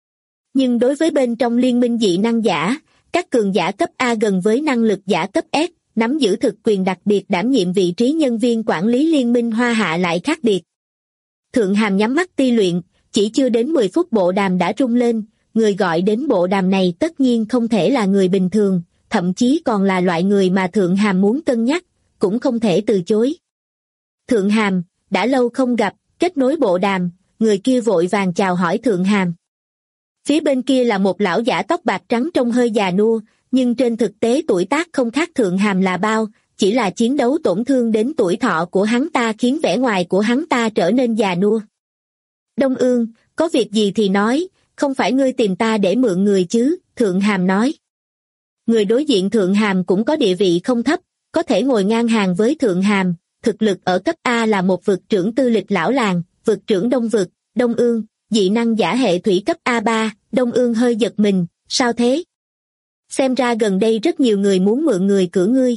Nhưng đối với bên trong liên minh dị năng giả, các cường giả cấp A gần với năng lực giả cấp S, nắm giữ thực quyền đặc biệt đảm nhiệm vị trí nhân viên quản lý liên minh Hoa Hạ lại khác biệt. Thượng Hàm nhắm mắt ti luyện, chỉ chưa đến 10 phút bộ đàm đã rung lên, người gọi đến bộ đàm này tất nhiên không thể là người bình thường, thậm chí còn là loại người mà Thượng Hàm muốn cân nhắc, cũng không thể từ chối. Thượng Hàm, đã lâu không gặp, kết nối bộ đàm, người kia vội vàng chào hỏi Thượng Hàm. Phía bên kia là một lão giả tóc bạc trắng trông hơi già nua, nhưng trên thực tế tuổi tác không khác Thượng Hàm là bao, chỉ là chiến đấu tổn thương đến tuổi thọ của hắn ta khiến vẻ ngoài của hắn ta trở nên già nua. Đông Ương, có việc gì thì nói, không phải ngươi tìm ta để mượn người chứ, Thượng Hàm nói. Người đối diện Thượng Hàm cũng có địa vị không thấp, có thể ngồi ngang hàng với Thượng Hàm, thực lực ở cấp A là một vực trưởng tư lịch lão làng, vực trưởng Đông Vực, Đông Ương, dị năng giả hệ thủy cấp A3, Đông Ương hơi giật mình, sao thế? Xem ra gần đây rất nhiều người muốn mượn người của ngươi.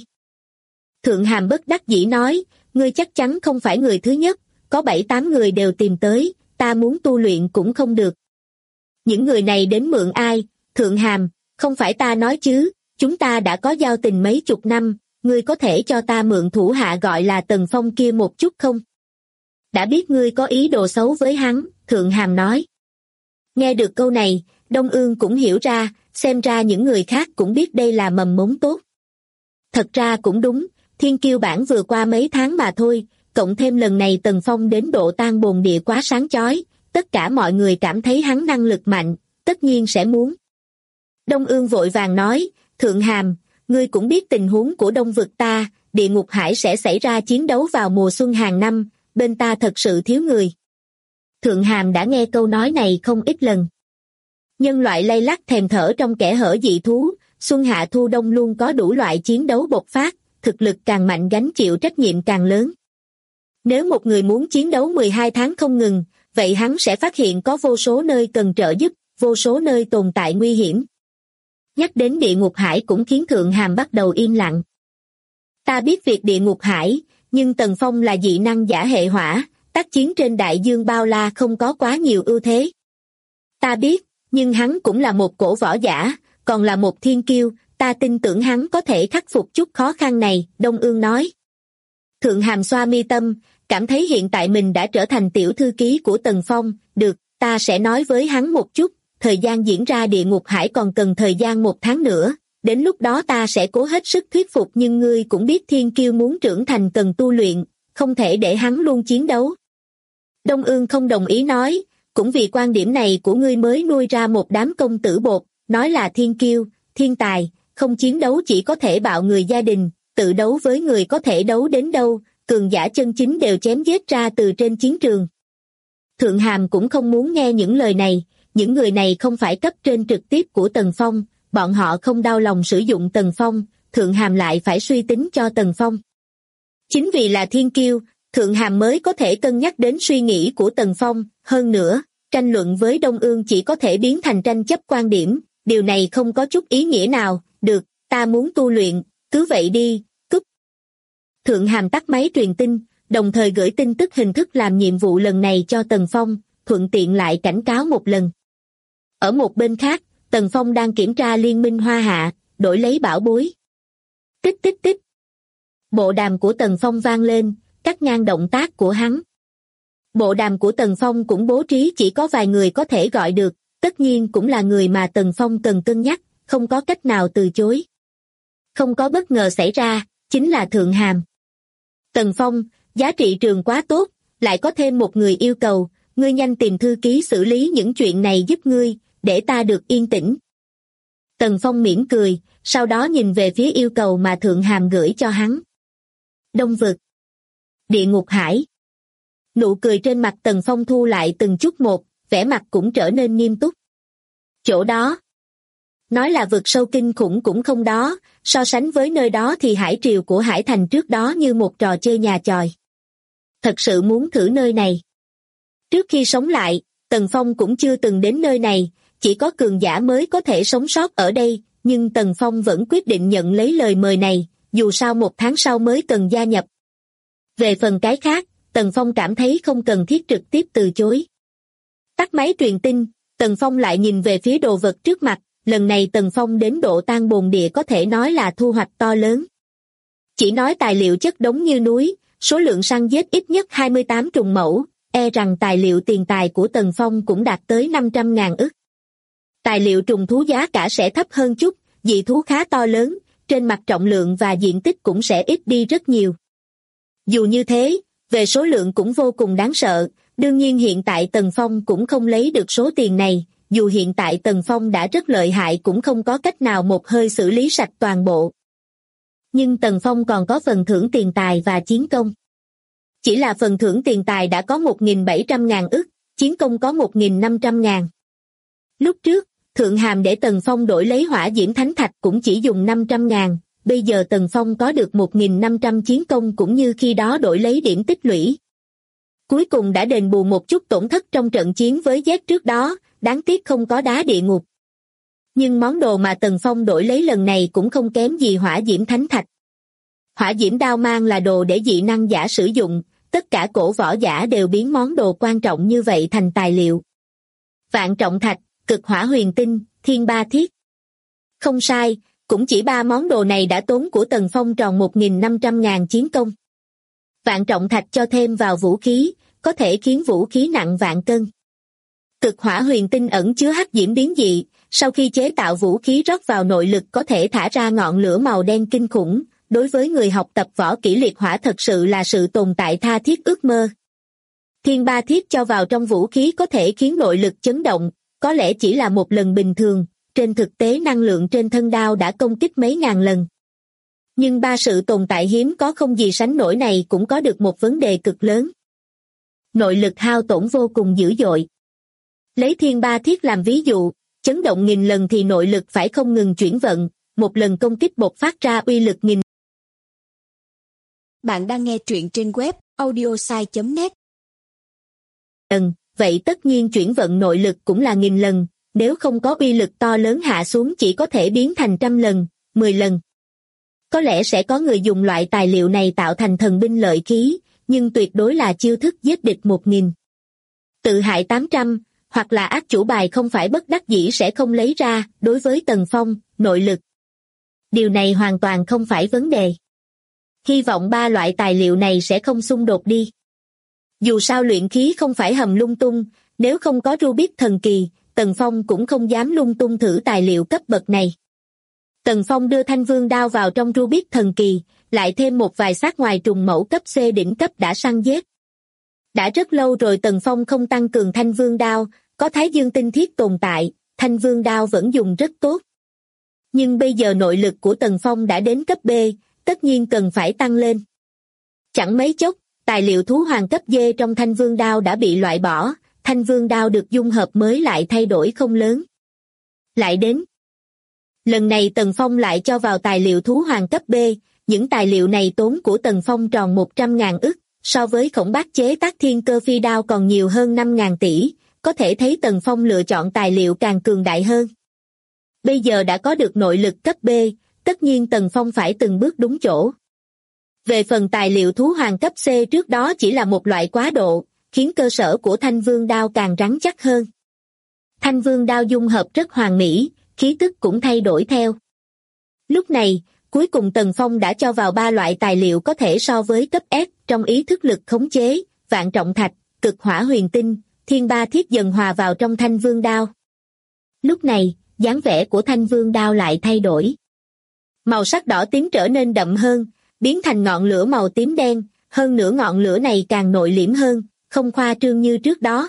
Thượng Hàm bất đắc dĩ nói, ngươi chắc chắn không phải người thứ nhất, có 7-8 người đều tìm tới, ta muốn tu luyện cũng không được. Những người này đến mượn ai? Thượng Hàm, không phải ta nói chứ, chúng ta đã có giao tình mấy chục năm, ngươi có thể cho ta mượn thủ hạ gọi là Tần Phong kia một chút không? Đã biết ngươi có ý đồ xấu với hắn, Thượng Hàm nói. Nghe được câu này, Đông Ương cũng hiểu ra, xem ra những người khác cũng biết đây là mầm mống tốt. Thật ra cũng đúng, Thiên Kiêu bản vừa qua mấy tháng mà thôi, cộng thêm lần này Tần Phong đến Độ Tang bồn địa quá sáng chói, tất cả mọi người cảm thấy hắn năng lực mạnh, tất nhiên sẽ muốn. Đông Ương vội vàng nói, Thượng Hàm, ngươi cũng biết tình huống của Đông Vực ta, Địa Ngục Hải sẽ xảy ra chiến đấu vào mùa xuân hàng năm, bên ta thật sự thiếu người. Thượng Hàm đã nghe câu nói này không ít lần. Nhân loại lay lắc thèm thở trong kẻ hở dị thú, xuân hạ thu đông luôn có đủ loại chiến đấu bộc phát, thực lực càng mạnh gánh chịu trách nhiệm càng lớn. Nếu một người muốn chiến đấu 12 tháng không ngừng, vậy hắn sẽ phát hiện có vô số nơi cần trợ giúp, vô số nơi tồn tại nguy hiểm. Nhắc đến Địa Ngục Hải cũng khiến Thượng Hàm bắt đầu im lặng. Ta biết việc Địa Ngục Hải, nhưng Tần Phong là dị năng giả hệ hỏa, tác chiến trên đại dương bao la không có quá nhiều ưu thế. Ta biết, nhưng hắn cũng là một cổ võ giả, còn là một thiên kiêu, ta tin tưởng hắn có thể khắc phục chút khó khăn này, Đông Ương nói. Thượng Hàm xoa mi tâm, cảm thấy hiện tại mình đã trở thành tiểu thư ký của Tần Phong, được, ta sẽ nói với hắn một chút, thời gian diễn ra địa ngục hải còn cần thời gian 1 tháng nữa, đến lúc đó ta sẽ cố hết sức thuyết phục, nhưng ngươi cũng biết thiên kiêu muốn trưởng thành cần tu luyện, không thể để hắn luôn chiến đấu. Đông Ương không đồng ý nói, cũng vì quan điểm này của ngươi mới nuôi ra một đám công tử bột, nói là thiên kiêu, thiên tài, không chiến đấu chỉ có thể bạo người gia đình, tự đấu với người có thể đấu đến đâu, cường giả chân chính đều chém giết ra từ trên chiến trường. Thượng Hàm cũng không muốn nghe những lời này, những người này không phải cấp trên trực tiếp của Tần Phong, bọn họ không đau lòng sử dụng Tần Phong, Thượng Hàm lại phải suy tính cho Tần Phong. Chính vì là thiên kiêu, Thượng Hàm mới có thể cân nhắc đến suy nghĩ của Tần Phong, hơn nữa, tranh luận với Đông Ương chỉ có thể biến thành tranh chấp quan điểm, điều này không có chút ý nghĩa nào, được, ta muốn tu luyện, cứ vậy đi, cúp. Thượng Hàm tắt máy truyền tin, đồng thời gửi tin tức hình thức làm nhiệm vụ lần này cho Tần Phong, thuận tiện lại cảnh cáo một lần. Ở một bên khác, Tần Phong đang kiểm tra liên minh Hoa Hạ, đổi lấy bảo bối. Tích tích tích. Bộ đàm của Tần Phong vang lên, cắt ngang động tác của hắn. Bộ đàm của Tần Phong cũng bố trí chỉ có vài người có thể gọi được, tất nhiên cũng là người mà Tần Phong cần cân nhắc, không có cách nào từ chối. Không có bất ngờ xảy ra, chính là Thượng Hàm. Tần Phong, giá trị trường quá tốt, lại có thêm một người yêu cầu, ngươi nhanh tìm thư ký xử lý những chuyện này giúp ngươi, để ta được yên tĩnh. Tần Phong mỉm cười, sau đó nhìn về phía yêu cầu mà Thượng Hàm gửi cho hắn. Đông vực. Địa ngục hải. Nụ cười trên mặt Tần Phong thu lại từng chút một, vẻ mặt cũng trở nên nghiêm túc. Chỗ đó. Nói là vực sâu kinh khủng cũng không đó, so sánh với nơi đó thì hải triều của Hải Thành trước đó như một trò chơi nhà chòi. Thật sự muốn thử nơi này. Trước khi sống lại, Tần Phong cũng chưa từng đến nơi này, chỉ có cường giả mới có thể sống sót ở đây, nhưng Tần Phong vẫn quyết định nhận lấy lời mời này, dù sao 1 tháng sau mới cần gia nhập. Về phần cái khác, Tần Phong cảm thấy không cần thiết trực tiếp từ chối. Tắt máy truyền tin, Tần Phong lại nhìn về phía đồ vật trước mặt, lần này Tần Phong đến độ tan bồn địa có thể nói là thu hoạch to lớn. Chỉ nói tài liệu chất đống như núi, số lượng săn giết ít nhất 28 trùng mẫu, e rằng tài liệu tiền tài của Tần Phong cũng đạt tới 500.000 ức. Tài liệu trùng thú giá cả sẽ thấp hơn chút, dị thú khá to lớn, trên mặt trọng lượng và diện tích cũng sẽ ít đi rất nhiều. Dù như thế, về số lượng cũng vô cùng đáng sợ, đương nhiên hiện tại Tần Phong cũng không lấy được số tiền này, dù hiện tại Tần Phong đã rất lợi hại cũng không có cách nào một hơi xử lý sạch toàn bộ. Nhưng Tần Phong còn có phần thưởng tiền tài và chiến công. Chỉ là phần thưởng tiền tài đã có 1.700.000 ức, chiến công có 1.500.000. Lúc trước, Thượng Hàm để Tần Phong đổi lấy hỏa diễm thánh thạch cũng chỉ dùng 500.000, bây giờ Tần Phong có được 1.500 chiến công cũng như khi đó đổi lấy điểm tích lũy. Cuối cùng đã đền bù một chút tổn thất trong trận chiến với Z trước đó, đáng tiếc không có đá địa ngục. Nhưng món đồ mà Tần Phong đổi lấy lần này cũng không kém gì hỏa diễm thánh thạch. Hỏa diễm đao mang là đồ để dị năng giả sử dụng, tất cả cổ võ giả đều biến món đồ quan trọng như vậy thành tài liệu. Vạn trọng thạch, cực hỏa huyền tinh, thiên ba thiết. Không sai, cũng chỉ 3 món đồ này đã tốn của Tần Phong tròn 1.500.000 chiến công. Vạn trọng thạch cho thêm vào vũ khí, có thể khiến vũ khí nặng vạn cân. Cực hỏa huyền tinh ẩn chứa hắc diễm biến dị, sau khi chế tạo vũ khí rót vào nội lực có thể thả ra ngọn lửa màu đen kinh khủng, đối với người học tập võ kỹ liệt hỏa thật sự là sự tồn tại tha thiết ước mơ. Thiên ba thiết cho vào trong vũ khí có thể khiến nội lực chấn động, có lẽ chỉ là một lần bình thường, trên thực tế năng lượng trên thân đao đã công kích mấy ngàn lần. Nhưng 3 sự tồn tại hiếm có không gì sánh nổi này cũng có được một vấn đề cực lớn. Nội lực hao tổn vô cùng dữ dội. Lấy thiên ba thiết làm ví dụ, chấn động 1000 lần thì nội lực phải không ngừng chuyển vận, một lần công kích bộc phát ra uy lực 1000. Bạn đang nghe truyện trên web audiosai.net. Vậy tất nhiên chuyển vận nội lực cũng là 1000 lần, nếu không có uy lực to lớn hạ xuống chỉ có thể biến thành 100 lần, 10 lần. Có lẽ sẽ có người dùng loại tài liệu này tạo thành thần binh lợi khí, nhưng tuyệt đối là chiêu thức giết địch 1000. Tự hại 800, hoặc là ác chủ bài không phải bất đắc dĩ sẽ không lấy ra. Đối với Tần Phong, nội lực, điều này hoàn toàn không phải vấn đề. Hy vọng ba loại tài liệu này sẽ không xung đột đi. Dù sao luyện khí không phải hầm lung tung, nếu không có Rubik thần kỳ, Tần Phong cũng không dám lung tung thử tài liệu cấp bậc này. Tần Phong đưa thanh vương đao vào trong Rubik thần kỳ, lại thêm một vài xác ngoài trùng mẫu cấp C đỉnh cấp đã săn giết. Đã rất lâu rồi Tần Phong không tăng cường thanh vương đao, có Thái Dương tinh thiết tồn tại, thanh vương đao vẫn dùng rất tốt. Nhưng bây giờ nội lực của Tần Phong đã đến cấp B, tất nhiên cần phải tăng lên. Chẳng mấy chốc, tài liệu thú hoàng cấp D trong thanh vương đao đã bị loại bỏ, thanh vương đao được dung hợp mới lại thay đổi không lớn. Lại đến. Lần này Tần Phong lại cho vào tài liệu thú hoàng cấp B, những tài liệu này tốn của Tần Phong tròn 100.000 ức, so với Khổng Bác chế tác thiên cơ phi đao còn nhiều hơn 5.000 tỷ, có thể thấy Tần Phong lựa chọn tài liệu càng cường đại hơn. Bây giờ đã có được nội lực cấp B, tất nhiên Tần Phong phải từng bước đúng chỗ. Về phần tài liệu thú hoàng cấp C trước đó chỉ là một loại quá độ, khiến cơ sở của thanh vương đao càng rắn chắc hơn. Thanh vương đao dung hợp rất hoàn mỹ, khí tức cũng thay đổi theo. Lúc này, cuối cùng Tần Phong đã cho vào ba loại tài liệu có thể so với cấp S trong ý thức lực khống chế, vạn trọng thạch, cực hỏa huyền tinh, thiên ba thiết dần hòa vào trong thanh vương đao. Lúc này, dáng vẻ của thanh vương đao lại thay đổi. Màu sắc đỏ tím trở nên đậm hơn, biến thành ngọn lửa màu tím đen, hơn nữa ngọn lửa này càng nội liễm hơn, không khoa trương như trước đó.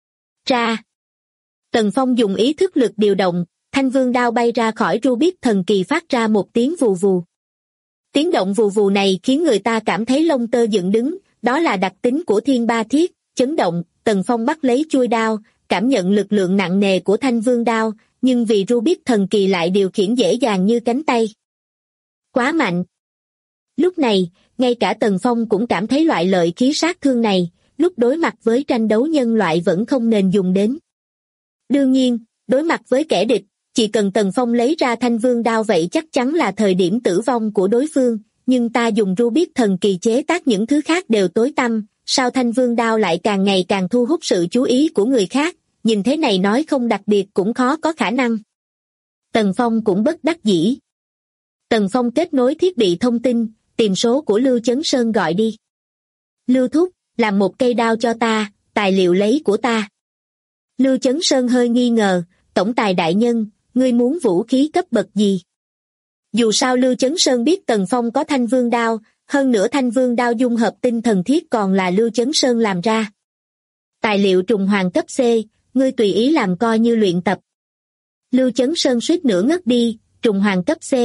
Ra. Tần Phong dùng ý thức lực điều động, thanh vương đao bay ra khỏi Rubik thần kỳ phát ra một tiếng vù vù. Tiếng động vù vù này khiến người ta cảm thấy lông tơ dựng đứng, đó là đặc tính của thiên ba thiết, chấn động. Tần Phong bắt lấy chuôi đao, cảm nhận lực lượng nặng nề của thanh vương đao, nhưng vì Rubik thần kỳ lại điều khiển dễ dàng như cánh tay. Quá mạnh. Lúc này, ngay cả Tần Phong cũng cảm thấy loại lợi khí sát thương này, lúc đối mặt với tranh đấu nhân loại vẫn không nên dùng đến. Đương nhiên, đối mặt với kẻ địch, chỉ cần Tần Phong lấy ra thanh vương đao vậy chắc chắn là thời điểm tử vong của đối phương, nhưng ta dùng Rubik thần kỳ chế tác những thứ khác đều tối tăm, sao thanh vương đao lại càng ngày càng thu hút sự chú ý của người khác, nhìn thế này nói không đặc biệt cũng khó có khả năng. Tần Phong cũng bất đắc dĩ. Tần Phong kết nối thiết bị thông tin, tìm số của Lưu Chấn Sơn gọi đi. Lưu thúc, làm một cây đao cho ta, tài liệu lấy của ta. Lưu Chấn Sơn hơi nghi ngờ, tổng tài đại nhân, ngươi muốn vũ khí cấp bậc gì? Dù sao Lưu Chấn Sơn biết Tần Phong có thanh vương đao, hơn nữa thanh vương đao dung hợp tinh thần thiết còn là Lưu Chấn Sơn làm ra. Tài liệu trùng hoàng cấp C, ngươi tùy ý làm coi như luyện tập. Lưu Chấn Sơn suýt nữa ngất đi, trùng hoàng cấp C.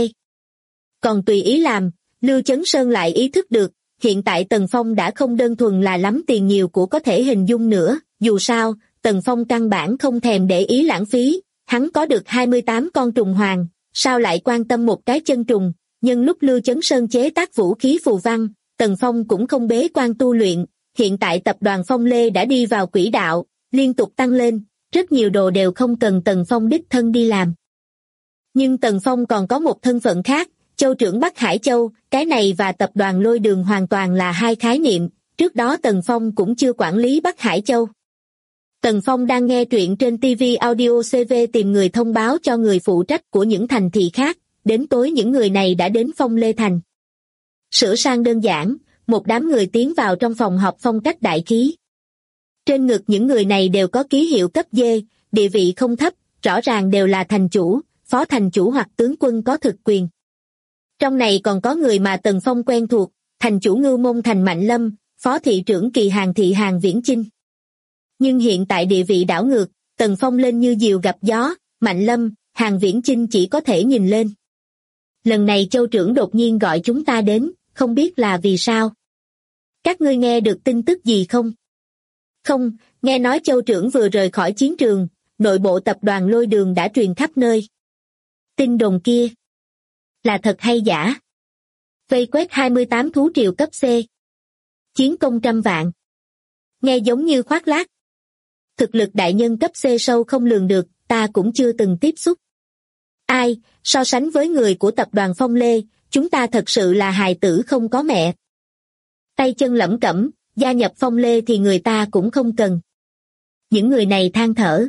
Còn tùy ý làm, Lưu Chấn Sơn lại ý thức được, hiện tại Tần Phong đã không đơn thuần là lắm tiền nhiều của có thể hình dung nữa, dù sao, Tần Phong căn bản không thèm để ý lãng phí, hắn có được 28 con trùng hoàng, sao lại quan tâm một cái chân trùng, nhân lúc Lưu Chấn Sơn chế tác vũ khí phù văn, Tần Phong cũng không bế quan tu luyện, hiện tại tập đoàn Phong Lê đã đi vào quỹ đạo, liên tục tăng lên, rất nhiều đồ đều không cần Tần Phong đích thân đi làm. Nhưng Tần Phong còn có một thân phận khác, Châu trưởng Bắc Hải Châu, cái này và tập đoàn Lôi Đường hoàn toàn là hai khái niệm, trước đó Tần Phong cũng chưa quản lý Bắc Hải Châu. Tần Phong đang nghe truyện trên TV Audio CV tìm người thông báo cho người phụ trách của những thành thị khác, đến tối những người này đã đến Phong Lê Thành. Sửa sang đơn giản, một đám người tiến vào trong phòng họp phong cách đại khí. Trên ngực những người này đều có ký hiệu cấp D, địa vị không thấp, rõ ràng đều là thành chủ, phó thành chủ hoặc tướng quân có thực quyền. Trong này còn có người mà Tần Phong quen thuộc, thành chủ Ngưu Môn Thành Mạnh Lâm, phó thị trưởng Kỳ Hàng thị Hàng Viễn Chinh. Nhưng hiện tại địa vị đảo ngược, Tần Phong lên như diều gặp gió, Mạnh Lâm, Hàng Viễn Chinh chỉ có thể nhìn lên. Lần này Châu trưởng đột nhiên gọi chúng ta đến, không biết là vì sao. Các ngươi nghe được tin tức gì không? Không, nghe nói Châu trưởng vừa rời khỏi chiến trường, nội bộ tập đoàn Lôi Đường đã truyền khắp nơi. Tin đồn kia là thật hay giả? Vây quét 28 thú triều cấp C. Chiến công 100 vạn. Nghe giống như khoác lác. Thực lực đại nhân cấp C sâu không lường được, ta cũng chưa từng tiếp xúc. Ai, so sánh với người của tập đoàn Phong Lê, chúng ta thật sự là hài tử không có mẹ. Tay chân lẩm cẩm, gia nhập Phong Lê thì người ta cũng không cần. Những người này than thở.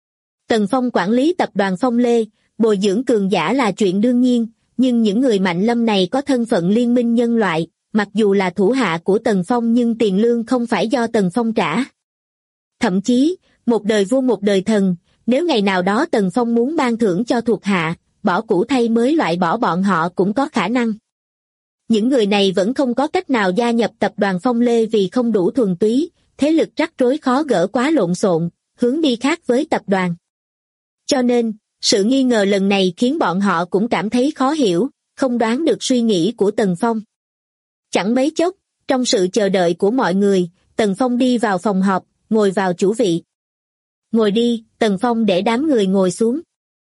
Tần Phong quản lý tập đoàn Phong Lê, bồi dưỡng cường giả là chuyện đương nhiên, nhưng những người mạnh lâm này có thân phận liên minh nhân loại, mặc dù là thủ hạ của Tần Phong nhưng tiền lương không phải do Tần Phong trả. Thậm chí, một đời vua một đời thần, nếu ngày nào đó Tần Phong muốn ban thưởng cho thuộc hạ, bỏ cũ thay mới loại bỏ bọn họ cũng có khả năng. Những người này vẫn không có cách nào gia nhập tập đoàn Phong Lê vì không đủ thuần túy, thế lực rắc rối khó gỡ quá lộn xộn, hướng đi khác với tập đoàn. Cho nên, sự nghi ngờ lần này khiến bọn họ cũng cảm thấy khó hiểu, không đoán được suy nghĩ của Tần Phong. Chẳng mấy chốc, trong sự chờ đợi của mọi người, Tần Phong đi vào phòng họp, ngồi vào chủ vị. Ngồi đi, Tần Phong để đám người ngồi xuống.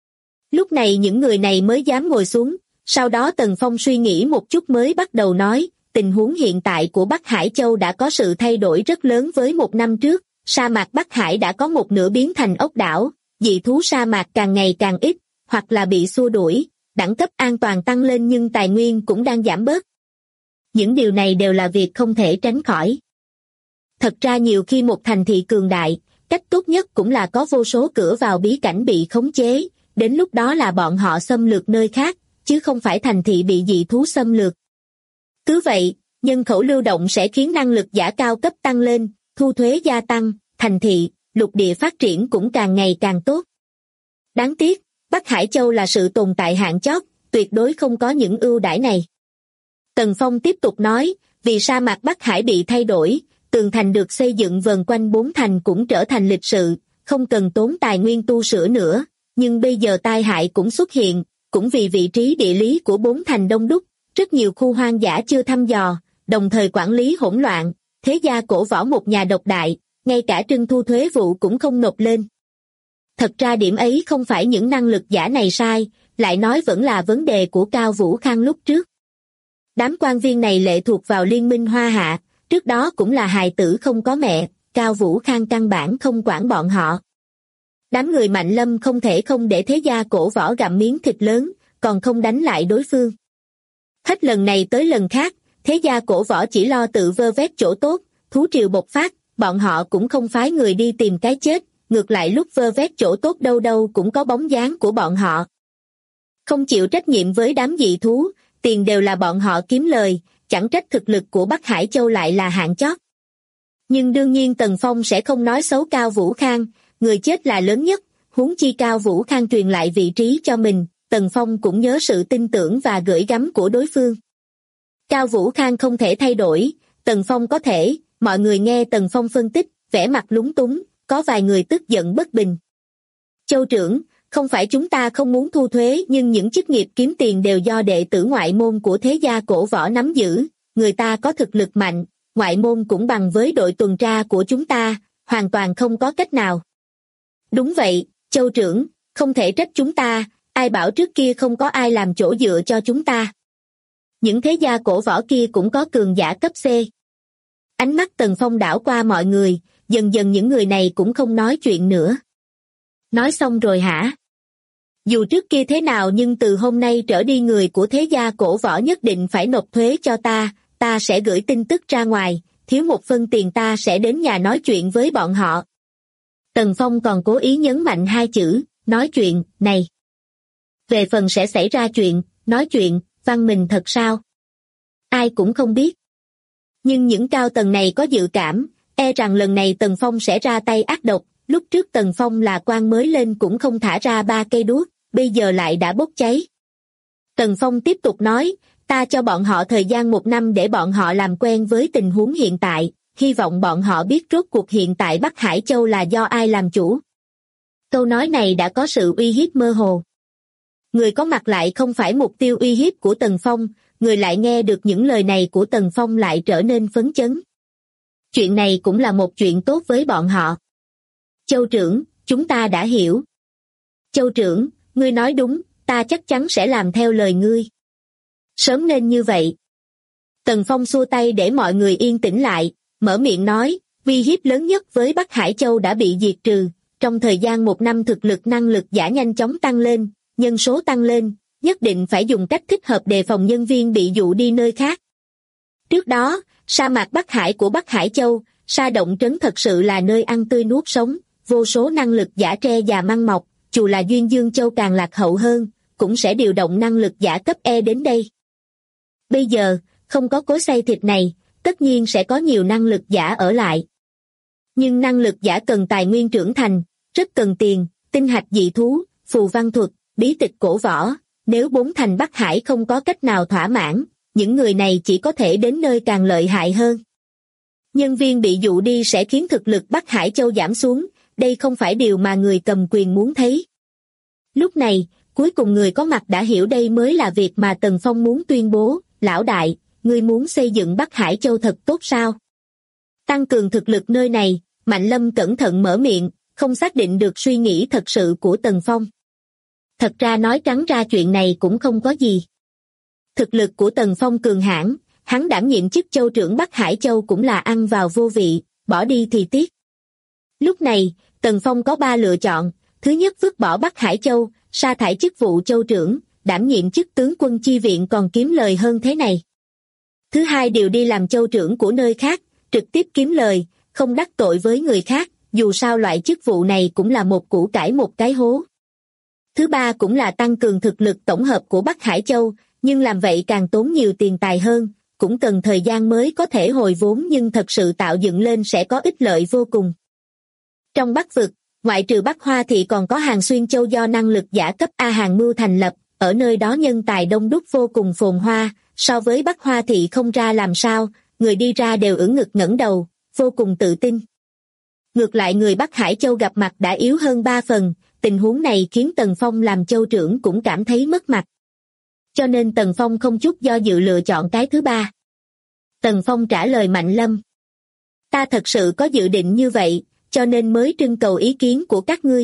Lúc này những người này mới dám ngồi xuống, sau đó Tần Phong suy nghĩ một chút mới bắt đầu nói, tình huống hiện tại của Bắc Hải Châu đã có sự thay đổi rất lớn với một năm trước, sa mạc Bắc Hải đã có một nửa biến thành ốc đảo, dị thú sa mạc càng ngày càng ít, hoặc là bị xua đuổi, đẳng cấp an toàn tăng lên nhưng tài nguyên cũng đang giảm bớt. Những điều này đều là việc không thể tránh khỏi. Thật ra nhiều khi một thành thị cường đại, cách tốt nhất cũng là có vô số cửa vào bí cảnh bị khống chế, đến lúc đó là bọn họ xâm lược nơi khác, chứ không phải thành thị bị dị thú xâm lược. Cứ vậy, nhân khẩu lưu động sẽ khiến năng lực giả cao cấp tăng lên, thu thuế gia tăng, thành thị, lục địa phát triển cũng càng ngày càng tốt. Đáng tiếc, Bắc Hải Châu là sự tồn tại hạng chót, tuyệt đối không có những ưu đãi này. Tần Phong tiếp tục nói, vì sa mạc Bắc Hải bị thay đổi, tường thành được xây dựng vần quanh 4 thành cũng trở thành lịch sự, không cần tốn tài nguyên tu sửa nữa, nhưng bây giờ tai hại cũng xuất hiện, cũng vì vị trí địa lý của 4 thành đông đúc, rất nhiều khu hoang dã chưa thăm dò, đồng thời quản lý hỗn loạn, thế gia cổ võ một nhà độc đại, ngay cả trưng thu thuế vụ cũng không nộp lên. Thật ra điểm ấy không phải những năng lực giả này sai, lại nói vẫn là vấn đề của Cao Vũ Khang lúc trước. Đám quan viên này lệ thuộc vào Liên minh Hoa Hạ, trước đó cũng là hài tử không có mẹ, Cao Vũ Khang căn bản không quản bọn họ. Đám người mạnh lâm không thể không để thế gia cổ võ gặm miếng thịt lớn, còn không đánh lại đối phương. Hết lần này tới lần khác, thế gia cổ võ chỉ lo tự vơ vét chỗ tốt, thú triều bộc phát, bọn họ cũng không phái người đi tìm cái chết, ngược lại lúc vơ vét chỗ tốt đâu đâu cũng có bóng dáng của bọn họ. Không chịu trách nhiệm với đám dị thú, tiền đều là bọn họ kiếm lời, chẳng trách thực lực của Bắc Hải Châu lại là hạng chót. Nhưng đương nhiên Tần Phong sẽ không nói xấu Cao Vũ Khang, người chết là lớn nhất, huống chi Cao Vũ Khang truyền lại vị trí cho mình, Tần Phong cũng nhớ sự tin tưởng và gửi gắm của đối phương. Cao Vũ Khang không thể thay đổi, Tần Phong có thể, mọi người nghe Tần Phong phân tích, vẻ mặt lúng túng, có vài người tức giận bất bình. Châu trưởng, không phải chúng ta không muốn thu thuế nhưng những chức nghiệp kiếm tiền đều do đệ tử ngoại môn của thế gia cổ võ nắm giữ, người ta có thực lực mạnh, ngoại môn cũng bằng với đội tuần tra của chúng ta, hoàn toàn không có cách nào. Đúng vậy, Châu trưởng, không thể trách chúng ta, ai bảo trước kia không có ai làm chỗ dựa cho chúng ta. Những thế gia cổ võ kia cũng có cường giả cấp C. Ánh mắt Tần Phong đảo qua mọi người, dần dần những người này cũng không nói chuyện nữa. Nói xong rồi hả? Dù trước kia thế nào nhưng từ hôm nay trở đi người của thế gia cổ võ nhất định phải nộp thuế cho ta sẽ gửi tin tức ra ngoài, thiếu một phân tiền ta sẽ đến nhà nói chuyện với bọn họ. Tần Phong còn cố ý nhấn mạnh hai chữ, nói chuyện, này. Về phần sẽ xảy ra chuyện, nói chuyện, văn minh thật sao? Ai cũng không biết. Nhưng những cao tầng này có dự cảm, e rằng lần này Tần Phong sẽ ra tay ác độc, lúc trước Tần Phong là quan mới lên cũng không thả ra 3 cây đuốc, bây giờ lại đã bốc cháy. Tần Phong tiếp tục nói, ta cho bọn họ thời gian 1 năm để bọn họ làm quen với tình huống hiện tại, hy vọng bọn họ biết rốt cuộc hiện tại Bắc Hải Châu là do ai làm chủ. Câu nói này đã có sự uy hiếp mơ hồ. Người có mặt lại không phải mục tiêu uy hiếp của Tần Phong, người lại nghe được những lời này của Tần Phong lại trở nên phấn chấn. Chuyện này cũng là một chuyện tốt với bọn họ. Châu trưởng, chúng ta đã hiểu. Châu trưởng, ngươi nói đúng, ta chắc chắn sẽ làm theo lời ngươi. Sớm nên như vậy. Tần Phong xua tay để mọi người yên tĩnh lại, mở miệng nói, uy hiếp lớn nhất với Bắc Hải Châu đã bị diệt trừ, trong thời gian 1 năm thực lực năng lực giả nhanh chóng tăng lên, nhân số tăng lên, nhất định phải dùng cách thích hợp đề phòng nhân viên bị dụ đi nơi khác. Trước đó, sa mạc Bắc Hải của Bắc Hải Châu, sa động trấn thật sự là nơi ăn tươi nuốt sống, vô số năng lực giả tre già măng mọc, dù là Duyên Dương Châu càng lạc hậu hơn, cũng sẽ điều động năng lực giả cấp E đến đây. Bây giờ, không có cối xay thịt này, tất nhiên sẽ có nhiều năng lực giả ở lại. Nhưng năng lực giả cần tài nguyên trưởng thành, rất cần tiền, tinh hạch dị thú, phù văn thuật, bí tịch cổ võ. Nếu 4 thành Bắc Hải không có cách nào thỏa mãn, những người này chỉ có thể đến nơi càng lợi hại hơn. Nhân viên bị dụ đi sẽ khiến thực lực Bắc Hải Châu giảm xuống, đây không phải điều mà người cầm quyền muốn thấy. Lúc này, cuối cùng người có mặt đã hiểu đây mới là việc mà Tần Phong muốn tuyên bố. Lão đại, ngươi muốn xây dựng Bắc Hải Châu thật tốt sao? Tăng cường thực lực nơi này, Mạnh Lâm cẩn thận mở miệng, không xác định được suy nghĩ thật sự của Tần Phong. Thật ra nói trắng ra chuyện này cũng không có gì. Thực lực của Tần Phong cường hãn, hắn đảm nhiệm chức châu trưởng Bắc Hải Châu cũng là ăn vào vô vị, bỏ đi thì tiếc. Lúc này, Tần Phong có 3 lựa chọn, thứ nhất vứt bỏ Bắc Hải Châu, sa thải chức vụ châu trưởng, đảm nhiệm chức tướng quân chi viện còn kiếm lời hơn thế này. Thứ hai điều đi làm châu trưởng của nơi khác, trực tiếp kiếm lời, không đắc tội với người khác, dù sao loại chức vụ này cũng là một củ cải một cái hố. Thứ ba cũng là tăng cường thực lực tổng hợp của Bắc Hải Châu, nhưng làm vậy càng tốn nhiều tiền tài hơn, cũng cần thời gian mới có thể hồi vốn nhưng thật sự tạo dựng lên sẽ có ích lợi vô cùng. Trong Bắc vực, ngoại trừ Bắc Hoa thì còn có Hàng Xuyên Châu do năng lực giả cấp A hàng mưu thành lập, ở nơi đó nhân tài đông đúc vô cùng phồn hoa, so với Bắc Hoa thì không ra làm sao, người đi ra đều ưỡn ngực ngẩng đầu, vô cùng tự tin. Ngược lại người Bắc Hải Châu gặp mặt đã yếu hơn 3 phần, tình huống này khiến Tần Phong làm châu trưởng cũng cảm thấy mất mặt. Cho nên Tần Phong không chút do dự lựa chọn cái thứ ba. Tần Phong trả lời Mạnh Lâm. Ta thật sự có dự định như vậy, cho nên mới trưng cầu ý kiến của các ngươi.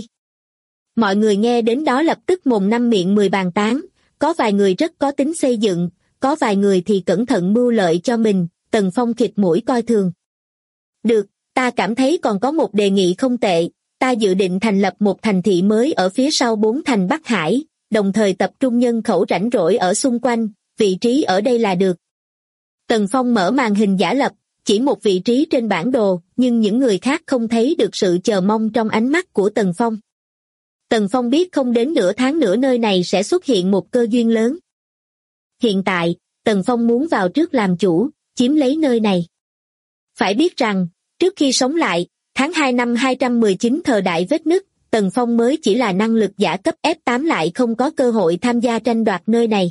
Mọi người nghe đến đó lập tức mồm năm miệng 10 bàn tán, có vài người rất có tính xây dựng, có vài người thì cẩn thận mưu lợi cho mình, Tần Phong khịt mũi coi thường. Được, ta cảm thấy còn có một đề nghị không tệ, ta dự định thành lập một thành thị mới ở phía sau 4 thành Bắc Hải, đồng thời tập trung nhân khẩu rảnh rỗi ở xung quanh, vị trí ở đây là được. Tần Phong mở màn hình giả lập, chỉ một vị trí trên bản đồ, nhưng những người khác không thấy được sự chờ mong trong ánh mắt của Tần Phong. Tần Phong biết không đến nửa tháng nữa nơi này sẽ xuất hiện một cơ duyên lớn. Hiện tại, Tần Phong muốn vào trước làm chủ, chiếm lấy nơi này. Phải biết rằng, trước khi sống lại, tháng 2 năm 219 thời đại vết nứt, Tần Phong mới chỉ là năng lực giả cấp F8 lại không có cơ hội tham gia tranh đoạt nơi này.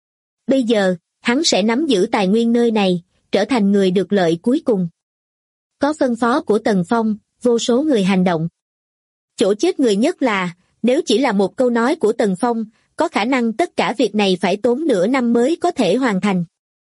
Bây giờ, hắn sẽ nắm giữ tài nguyên nơi này, trở thành người được lợi cuối cùng. Có phân phó của Tần Phong, vô số người hành động. Chỗ chết người nhất là, nếu chỉ là một câu nói của Tần Phong, có khả năng tất cả việc này phải tốn nửa năm mới có thể hoàn thành.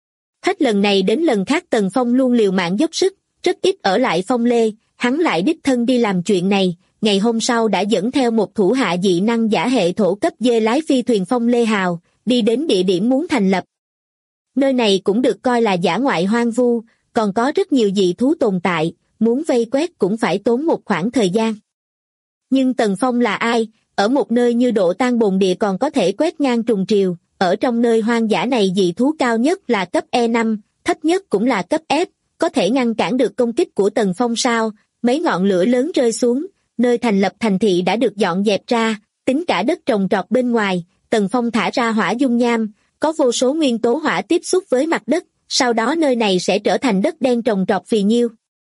Hết lần này đến lần khác Tần Phong luôn liều mạng dốc sức, rất ít ở lại Phong Lê, hắn lại đích thân đi làm chuyện này, ngày hôm sau đã dẫn theo một thủ hạ dị năng giả hệ thổ cấp dê lái phi thuyền Phong Lê Hào, đi đến địa điểm muốn thành lập. Nơi này cũng được coi là dã ngoại hoang vu, còn có rất nhiều dị thú tồn tại, muốn vây quét cũng phải tốn một khoảng thời gian. Nhưng Tần Phong là ai, ở một nơi như độ tan bồn địa còn có thể quét ngang trùng triều, ở trong nơi hoang dã này dị thú cao nhất là cấp E5, thấp nhất cũng là cấp F, có thể ngăn cản được công kích của Tần Phong sao? Mấy ngọn lửa lớn rơi xuống, nơi thành lập thành thị đã được dọn dẹp ra, tính cả đất trồng trọt bên ngoài, Tần Phong thả ra hỏa dung nham, có vô số nguyên tố hỏa tiếp xúc với mặt đất, sau đó nơi này sẽ trở thành đất đen trồng trọt phì nhiêu.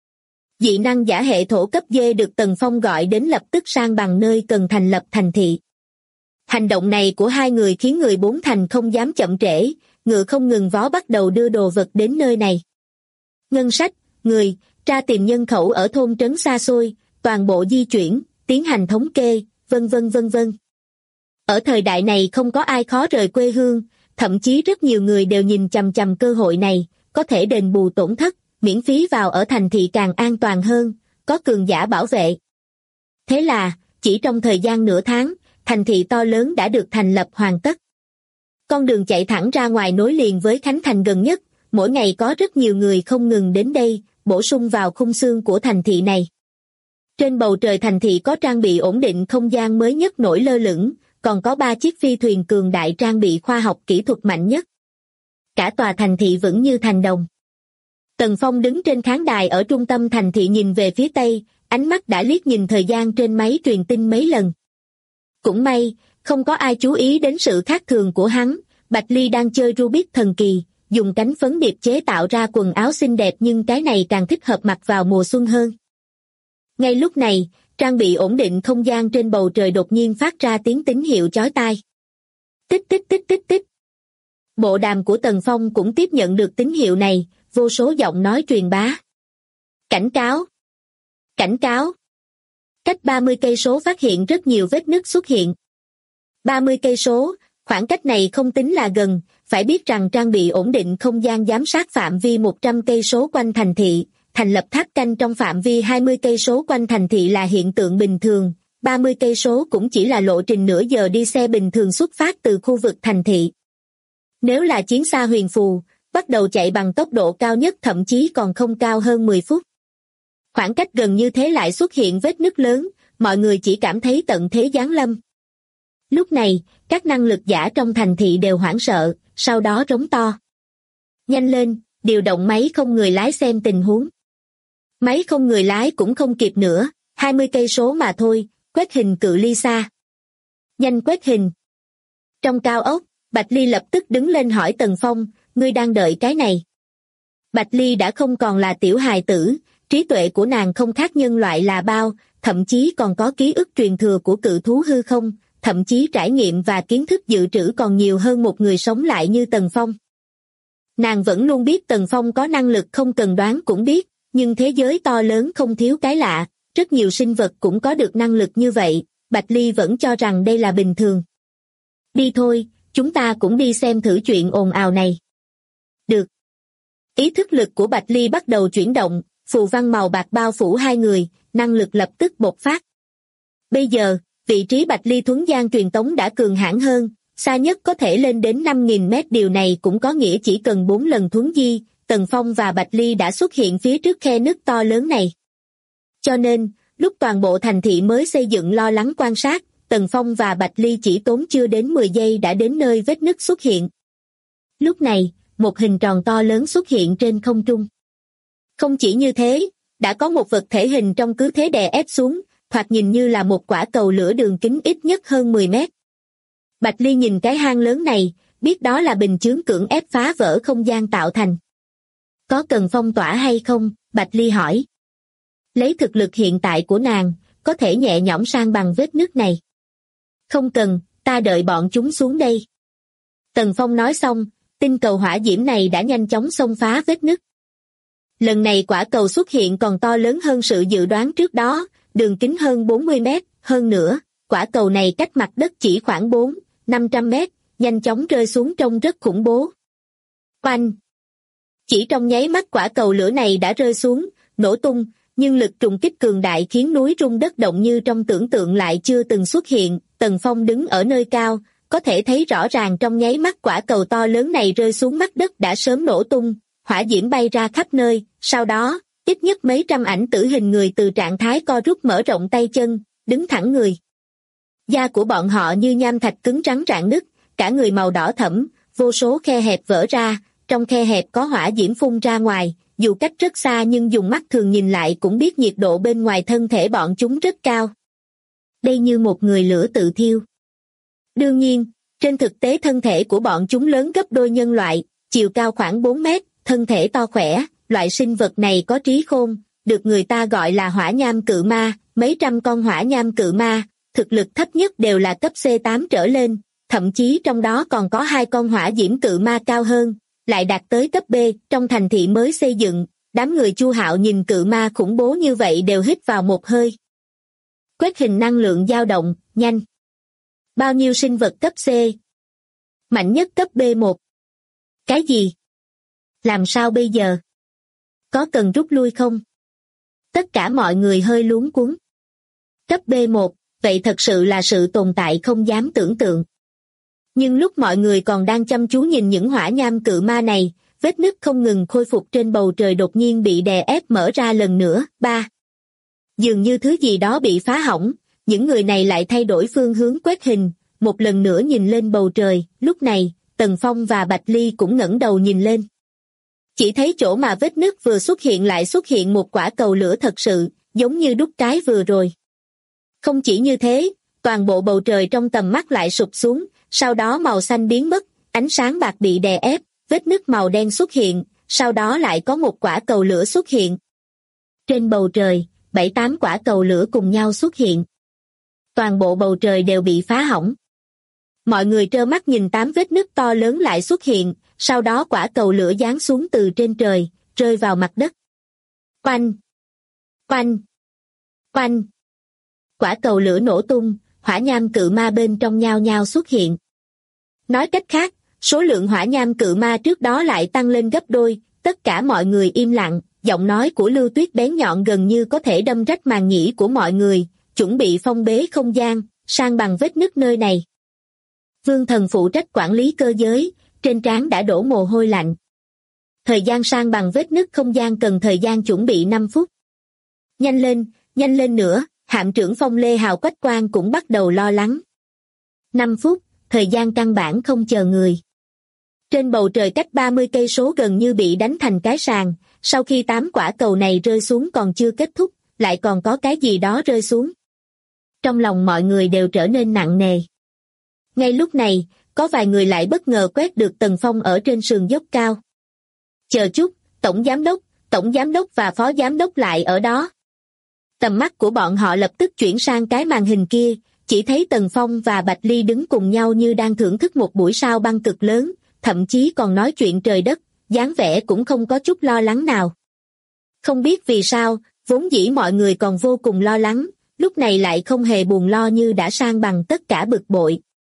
Dị năng giả hệ thổ cấp D được Tần Phong gọi đến lập tức sang bằng nơi cần thành lập thành thị. Hành động này của hai người khiến người 4 thành không dám chậm trễ, ngựa không ngừng vó bắt đầu đưa đồ vật đến nơi này. Ngân sách, người, tra tìm nhân khẩu ở thôn trấn xa xôi, toàn bộ di chuyển, tiến hành thống kê, vân vân vân vân. Ở thời đại này không có ai khó rời quê hương, thậm chí rất nhiều người đều nhìn chằm chằm cơ hội này, có thể đền bù tổn thất, miễn phí vào ở thành thị càng an toàn hơn, có cường giả bảo vệ. Thế là, chỉ trong thời gian nửa tháng, thành thị to lớn đã được thành lập hoàn tất. Con đường chạy thẳng ra ngoài nối liền với Khánh Thành gần nhất, mỗi ngày có rất nhiều người không ngừng đến đây, bổ sung vào khung xương của thành thị này. Trên bầu trời thành thị có trang bị ổn định không gian mới nhất nổi lơ lửng, còn có 3 chiếc phi thuyền cường đại trang bị khoa học kỹ thuật mạnh nhất. Cả tòa thành thị vững như thành đồng. Tần Phong đứng trên khán đài ở trung tâm thành thị nhìn về phía tây, ánh mắt đã liếc nhìn thời gian trên máy truyền tin mấy lần. Cũng may, không có ai chú ý đến sự khác thường của hắn. Bạch Ly đang chơi Rubik thần kỳ, dùng cánh phấn điệp chế tạo ra quần áo xinh đẹp, nhưng cái này càng thích hợp mặc vào mùa xuân hơn. Ngay lúc này, trang bị ổn định không gian trên bầu trời đột nhiên phát ra tiếng tín hiệu chói tai. Tích tích tích tích tích. Bộ đàm của Tần Phong cũng tiếp nhận được tín hiệu này, vô số giọng nói truyền bá. Cảnh cáo! Cảnh cáo! Cách 30 cây số phát hiện rất nhiều vết nứt xuất hiện. 30 cây số, khoảng cách này không tính là gần, phải biết rằng trang bị ổn định không gian giám sát phạm vi 100 cây số quanh thành thị, thành lập tháp canh trong phạm vi 20 cây số quanh thành thị là hiện tượng bình thường, 30 cây số cũng chỉ là lộ trình nửa giờ đi xe bình thường xuất phát từ khu vực thành thị. Nếu là chiến xa huyền phù, bắt đầu chạy bằng tốc độ cao nhất thậm chí còn không cao hơn 10 phút. Khoảng cách gần như thế lại xuất hiện vết nứt lớn, mọi người chỉ cảm thấy tận thế giáng lâm. Lúc này, các năng lực giả trong thành thị đều hoảng sợ, sau đó rống to. Nhanh lên, điều động máy không người lái xem tình huống. Máy không người lái cũng không kịp nữa, 20 cây số mà thôi, quét hình cự ly xa. Nhanh quét hình. Trong cao ốc, Bạch Ly lập tức đứng lên hỏi Tần Phong, ngươi đang đợi cái này. Bạch Ly đã không còn là tiểu hài tử, trí tuệ của nàng không khác nhân loại là bao, thậm chí còn có ký ức truyền thừa của cự thú hư không, thậm chí trải nghiệm và kiến thức dự trữ còn nhiều hơn một người sống lại như Tần Phong. Nàng vẫn luôn biết Tần Phong có năng lực không cần đoán cũng biết, nhưng thế giới to lớn không thiếu cái lạ, rất nhiều sinh vật cũng có được năng lực như vậy, Bạch Ly vẫn cho rằng đây là bình thường. Đi thôi, chúng ta cũng đi xem thử chuyện ồn ào này. Được. Ý thức lực của Bạch Ly bắt đầu chuyển động, phù văn màu bạc bao phủ hai người, năng lực lập tức bộc phát. Bây giờ, vị trí Bạch Ly thuấn gian truyền tống đã cường hãn hơn, xa nhất có thể lên đến 5.000 mét, điều này cũng có nghĩa chỉ cần 4 lần thuấn di, Tần Phong và Bạch Ly đã xuất hiện phía trước khe nứt to lớn này. Cho nên, lúc toàn bộ thành thị mới xây dựng lo lắng quan sát, Tần Phong và Bạch Ly chỉ tốn chưa đến 10 giây đã đến nơi vết nứt xuất hiện. Lúc này, một hình tròn to lớn xuất hiện trên không trung. Không chỉ như thế, đã có một vật thể hình trong cứ thế đè ép xuống, thoạt nhìn như là một quả cầu lửa đường kính ít nhất hơn 10 mét. Bạch Ly nhìn cái hang lớn này, biết đó là bình chướng cưỡng ép phá vỡ không gian tạo thành. Có cần phong tỏa hay không? Bạch Ly hỏi. Lấy thực lực hiện tại của nàng, có thể nhẹ nhõm san bằng vết nứt này. Không cần, ta đợi bọn chúng xuống đây. Tần Phong nói xong, tinh cầu hỏa diễm này đã nhanh chóng xông phá vết nứt. Lần này quả cầu xuất hiện còn to lớn hơn sự dự đoán trước đó, đường kính hơn 40 mét, hơn nữa, quả cầu này cách mặt đất chỉ khoảng 400-500 mét, nhanh chóng rơi xuống trông rất khủng bố. Oanh! Chỉ trong nháy mắt quả cầu lửa này đã rơi xuống, nổ tung, nhưng lực trùng kích cường đại khiến núi rung đất động như trong tưởng tượng lại chưa từng xuất hiện. Tần Phong đứng ở nơi cao, có thể thấy rõ ràng trong nháy mắt quả cầu to lớn này rơi xuống mặt đất đã sớm nổ tung, hỏa diễm bay ra khắp nơi, sau đó, ít nhất mấy trăm ảnh tử hình người từ trạng thái co rút mở rộng tay chân, đứng thẳng người. Da của bọn họ như nham thạch cứng rắn rạn nứt, cả người màu đỏ thẫm, vô số khe hẹp vỡ ra, trong khe hẹp có hỏa diễm phun ra ngoài, dù cách rất xa nhưng dùng mắt thường nhìn lại cũng biết nhiệt độ bên ngoài thân thể bọn chúng rất cao. Đây như một người lửa tự thiêu. Đương nhiên, trên thực tế thân thể của bọn chúng lớn gấp đôi nhân loại, chiều cao khoảng 4 mét, thân thể to khỏe, loại sinh vật này có trí khôn, được người ta gọi là hỏa nham cự ma, mấy trăm con hỏa nham cự ma, thực lực thấp nhất đều là cấp C8 trở lên, thậm chí trong đó còn có 2 con hỏa diễm cự ma cao hơn, lại đạt tới cấp B. Trong thành thị mới xây dựng, đám người Chu Hạo nhìn cự ma khủng bố như vậy đều hít vào một hơi. Quét hình năng lượng dao động, nhanh. Bao nhiêu sinh vật cấp C? Mạnh nhất cấp B1. Cái gì? Làm sao bây giờ? Có cần rút lui không? Tất cả mọi người hơi luống cuống. Cấp B1, vậy thật sự là sự tồn tại không dám tưởng tượng. Nhưng lúc mọi người còn đang chăm chú nhìn những hỏa nham cự ma này, vết nứt không ngừng khôi phục trên bầu trời đột nhiên bị đè ép mở ra lần nữa. Dường như thứ gì đó bị phá hỏng, những người này lại thay đổi phương hướng quét hình, một lần nữa nhìn lên bầu trời. Lúc này, Tần Phong và Bạch Ly cũng ngẩng đầu nhìn lên. Chỉ thấy chỗ mà vết nứt vừa xuất hiện lại xuất hiện một quả cầu lửa thật sự, giống như đúc cái vừa rồi. Không chỉ như thế, toàn bộ bầu trời trong tầm mắt lại sụp xuống, sau đó màu xanh biến mất, ánh sáng bạc bị đè ép, vết nứt màu đen xuất hiện, sau đó lại có một quả cầu lửa xuất hiện. Trên bầu trời, 7-8 quả cầu lửa cùng nhau xuất hiện. Toàn bộ bầu trời đều bị phá hỏng. Mọi người trơ mắt nhìn 8 vết nứt to lớn lại xuất hiện, sau đó quả cầu lửa giáng xuống từ trên trời, rơi vào mặt đất. Oanh! Oanh! Oanh! Quả cầu lửa nổ tung, hỏa nham cự ma bên trong nhao nhao xuất hiện. Nói cách khác, số lượng hỏa nham cự ma trước đó lại tăng lên gấp đôi, tất cả mọi người im lặng, giọng nói của Lưu Tuyết bén nhọn gần như có thể đâm rách màng nhĩ của mọi người, chuẩn bị phong bế không gian, san bằng vết nứt nơi này. Vương Thần phụ trách quản lý cơ giới, trên trán đã đổ mồ hôi lạnh. Thời gian san bằng vết nứt không gian cần thời gian chuẩn bị 5 phút. Nhanh lên nữa, hạm trưởng Phong Lê Hào Quách Quang cũng bắt đầu lo lắng. 5 phút, thời gian căn bản không chờ người. Trên bầu trời cách 30 cây số gần như bị đánh thành cái sàng, sau khi 8 quả cầu này rơi xuống còn chưa kết thúc, lại còn có cái gì đó rơi xuống. Trong lòng mọi người đều trở nên nặng nề. Ngay lúc này, có vài người lại bất ngờ quét được Tần Phong ở trên sườn dốc cao. Chờ chút, tổng giám đốc và phó giám đốc lại ở đó. Tầm mắt của bọn họ lập tức chuyển sang cái màn hình kia, chỉ thấy Tần Phong và Bạch Ly đứng cùng nhau như đang thưởng thức một buổi sao băng cực lớn, thậm chí còn nói chuyện trời đất, dáng vẻ cũng không có chút lo lắng nào. Không biết vì sao, vốn dĩ mọi người còn vô cùng lo lắng, lúc này lại không hề buồn lo như đã san bằng tất cả bực bội.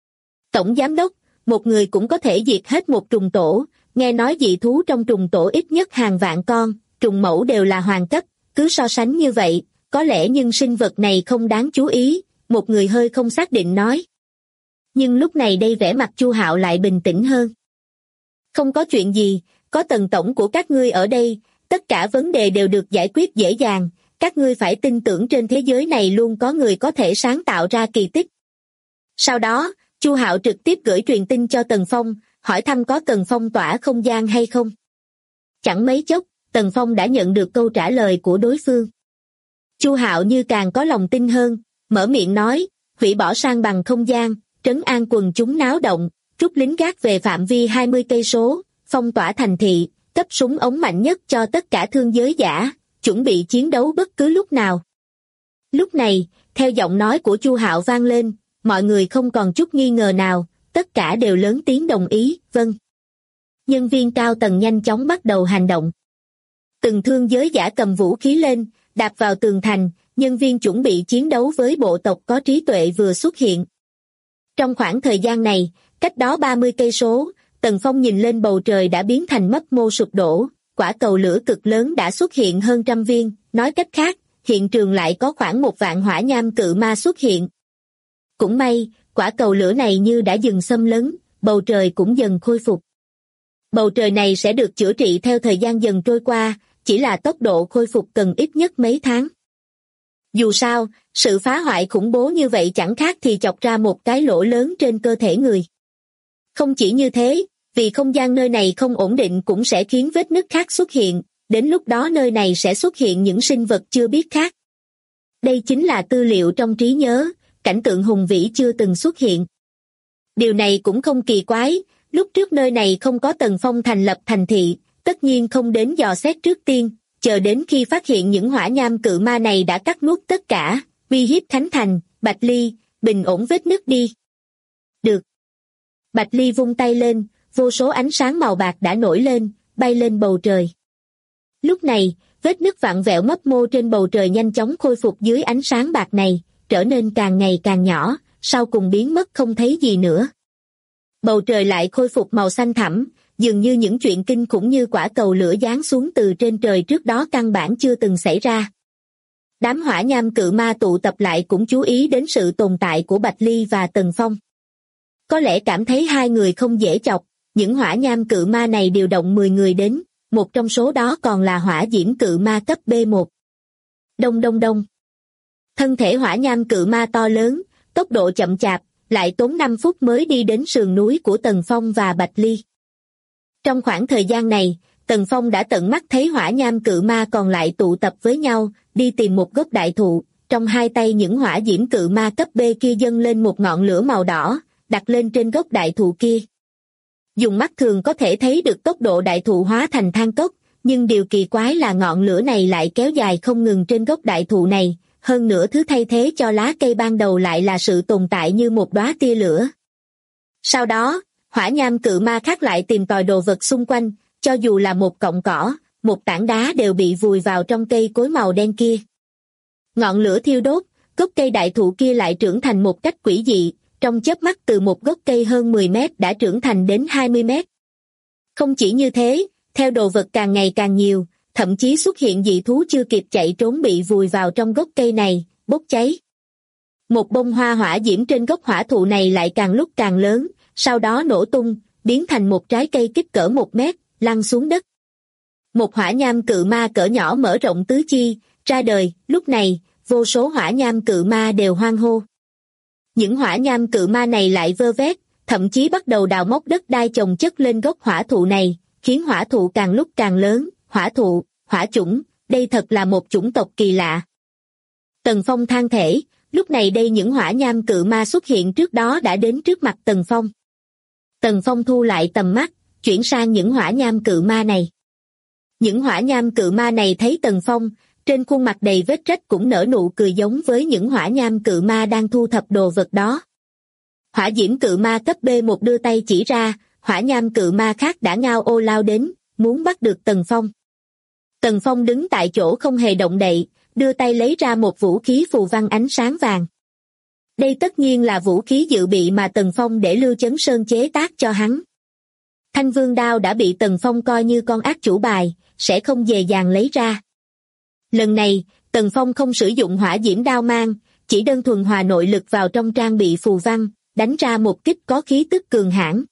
Tổng giám đốc, một người cũng có thể diệt hết một trùng tổ, nghe nói dị thú trong trùng tổ ít nhất hàng vạn con, trùng mẫu đều là hoàng cấp, cứ so sánh như vậy, có lẽ nhưng sinh vật này không đáng chú ý, một người hơi không xác định nói. Nhưng lúc này đây vẻ mặt Chu Hạo lại bình tĩnh hơn. Không có chuyện gì, có Tần tổng của các ngươi ở đây, tất cả vấn đề đều được giải quyết dễ dàng, các ngươi phải tin tưởng trên thế giới này luôn có người có thể sáng tạo ra kỳ tích. Sau đó, Chu Hạo trực tiếp gửi truyền tin cho Tần Phong, hỏi thăm có cần phong tỏa không gian hay không. Chẳng mấy chốc, Tần Phong đã nhận được câu trả lời của đối phương. Chu Hạo như càng có lòng tin hơn, mở miệng nói, hủy bỏ san bằng không gian, trấn an quần chúng náo động, rút lính gác về phạm vi 20 cây số, phong tỏa thành thị, cấp súng ống mạnh nhất cho tất cả thương giới giả, chuẩn bị chiến đấu bất cứ lúc nào. Lúc này, theo giọng nói của Chu Hạo vang lên, mọi người không còn chút nghi ngờ nào, tất cả đều lớn tiếng đồng ý, vâng. Nhân viên cao tầng nhanh chóng bắt đầu hành động. Từng thương giới giả cầm vũ khí lên, đạp vào tường thành, nhân viên chuẩn bị chiến đấu với bộ tộc có trí tuệ vừa xuất hiện. Trong khoảng thời gian này, cách đó 30 cây số, Tần Phong nhìn lên bầu trời đã biến thành mấp mô sụp đổ, quả cầu lửa cực lớn đã xuất hiện hơn 100 viên, nói cách khác, hiện trường lại có khoảng 1 vạn hỏa nham cự ma xuất hiện. Cũng may, quả cầu lửa này như đã dừng xâm lấn, bầu trời cũng dần khôi phục. Bầu trời này sẽ được chữa trị theo thời gian dần trôi qua, chỉ là tốc độ khôi phục cần ít nhất mấy tháng. Dù sao, sự phá hoại khủng bố như vậy chẳng khác thì chọc ra một cái lỗ lớn trên cơ thể người. Không chỉ như thế, vì không gian nơi này không ổn định cũng sẽ khiến vết nứt khác xuất hiện, đến lúc đó nơi này sẽ xuất hiện những sinh vật chưa biết khác. Đây chính là tư liệu trong trí nhớ, cảnh tượng hùng vĩ chưa từng xuất hiện. Điều này cũng không kỳ quái, lúc trước nơi này không có Tần Phong thành lập thành thị, tất nhiên không đến dò xét trước tiên, chờ đến khi phát hiện những hỏa nham cự ma này đã cắt nuốt tất cả, uy hiếp Khánh Thành, Bạch Ly, bình ổn vết nứt đi. Được. Bạch Ly vung tay lên, vô số ánh sáng màu bạc đã nổi lên, bay lên bầu trời. Lúc này, vết nứt vặn vẹo mấp mô trên bầu trời nhanh chóng khôi phục dưới ánh sáng bạc này, trở nên càng ngày càng nhỏ, sau cùng biến mất không thấy gì nữa. Bầu trời lại khôi phục màu xanh thẳm, dường như những chuyện kinh khủng như quả cầu lửa giáng xuống từ trên trời trước đó căn bản chưa từng xảy ra. Đám hỏa nham cự ma tụ tập lại cũng chú ý đến sự tồn tại của Bạch Ly và Tần Phong. Có lẽ cảm thấy hai người không dễ chọc, những hỏa nham cự ma này điều động 10 người đến, một trong số đó còn là hỏa diễm cự ma cấp B1. Đông đông đông. Thân thể hỏa nham cự ma to lớn, tốc độ chậm chạp, lại tốn 5 phút mới đi đến sườn núi của Tần Phong và Bạch Ly. Trong khoảng thời gian này, Tần Phong đã tận mắt thấy hỏa nham cự ma còn lại tụ tập với nhau, đi tìm một gốc đại thụ, trong hai tay những hỏa diễm cự ma cấp B kia dâng lên một ngọn lửa màu đỏ, đặt lên trên gốc đại thụ kia. Dùng mắt thường có thể thấy được tốc độ đại thụ hóa thành than cốc, nhưng điều kỳ quái là ngọn lửa này lại kéo dài không ngừng trên gốc đại thụ này, hơn nữa thứ thay thế cho lá cây ban đầu lại là sự tồn tại như một đóa tia lửa. Sau đó, hỏa nham cự ma khác lại tìm tòi đồ vật xung quanh, cho dù là một cọng cỏ, một tảng đá đều bị vùi vào trong cây cối màu đen kia. Ngọn lửa thiêu đốt, gốc cây đại thụ kia lại trưởng thành một cách quỷ dị, trong chớp mắt từ một gốc cây hơn 10 mét đã trưởng thành đến 20 mét. Không chỉ như thế, theo đồ vật càng ngày càng nhiều, thậm chí xuất hiện dị thú chưa kịp chạy trốn bị vùi vào trong gốc cây này, bốc cháy. Một bông hoa hỏa diễm trên gốc hỏa thụ này lại càng lúc càng lớn, sau đó nổ tung, biến thành một trái cây kích cỡ 1 mét, lăn xuống đất. Một hỏa nham cự ma cỡ nhỏ mở rộng tứ chi, ra đời, lúc này, vô số hỏa nham cự ma đều hoan hô. Những hỏa nham cự ma này lại vơ vét, thậm chí bắt đầu đào móc đất đai chồng chất lên gốc hỏa thụ này, khiến hỏa thụ càng lúc càng lớn. Hỏa thụ, hỏa chủng, đây thật là một chủng tộc kỳ lạ. Tần Phong than thở, lúc này đây những hỏa nham cự ma xuất hiện trước đó đã đến trước mặt Tần Phong. Tần Phong thu lại tầm mắt, chuyển sang những hỏa nham cự ma này. Những hỏa nham cự ma này thấy Tần Phong, trên khuôn mặt đầy vết rách cũng nở nụ cười giống với những hỏa nham cự ma đang thu thập đồ vật đó. Hỏa diễm cự ma cấp B1 đưa tay chỉ ra, hỏa nham cự ma khác đã ngao ô lao đến, muốn bắt được Tần Phong. Tần Phong đứng tại chỗ không hề động đậy, đưa tay lấy ra một vũ khí phù văn ánh sáng vàng. Đây tất nhiên là vũ khí dự bị mà Tần Phong để Lưu Chấn Sơn chế tác cho hắn. Thanh Vương đao đã bị Tần Phong coi như con ác chủ bài, sẽ không dễ dàng lấy ra. Lần này, Tần Phong không sử dụng hỏa diễm đao mang, chỉ đơn thuần hòa nội lực vào trong trang bị phù văn, đánh ra một kích có khí tức cường hãn.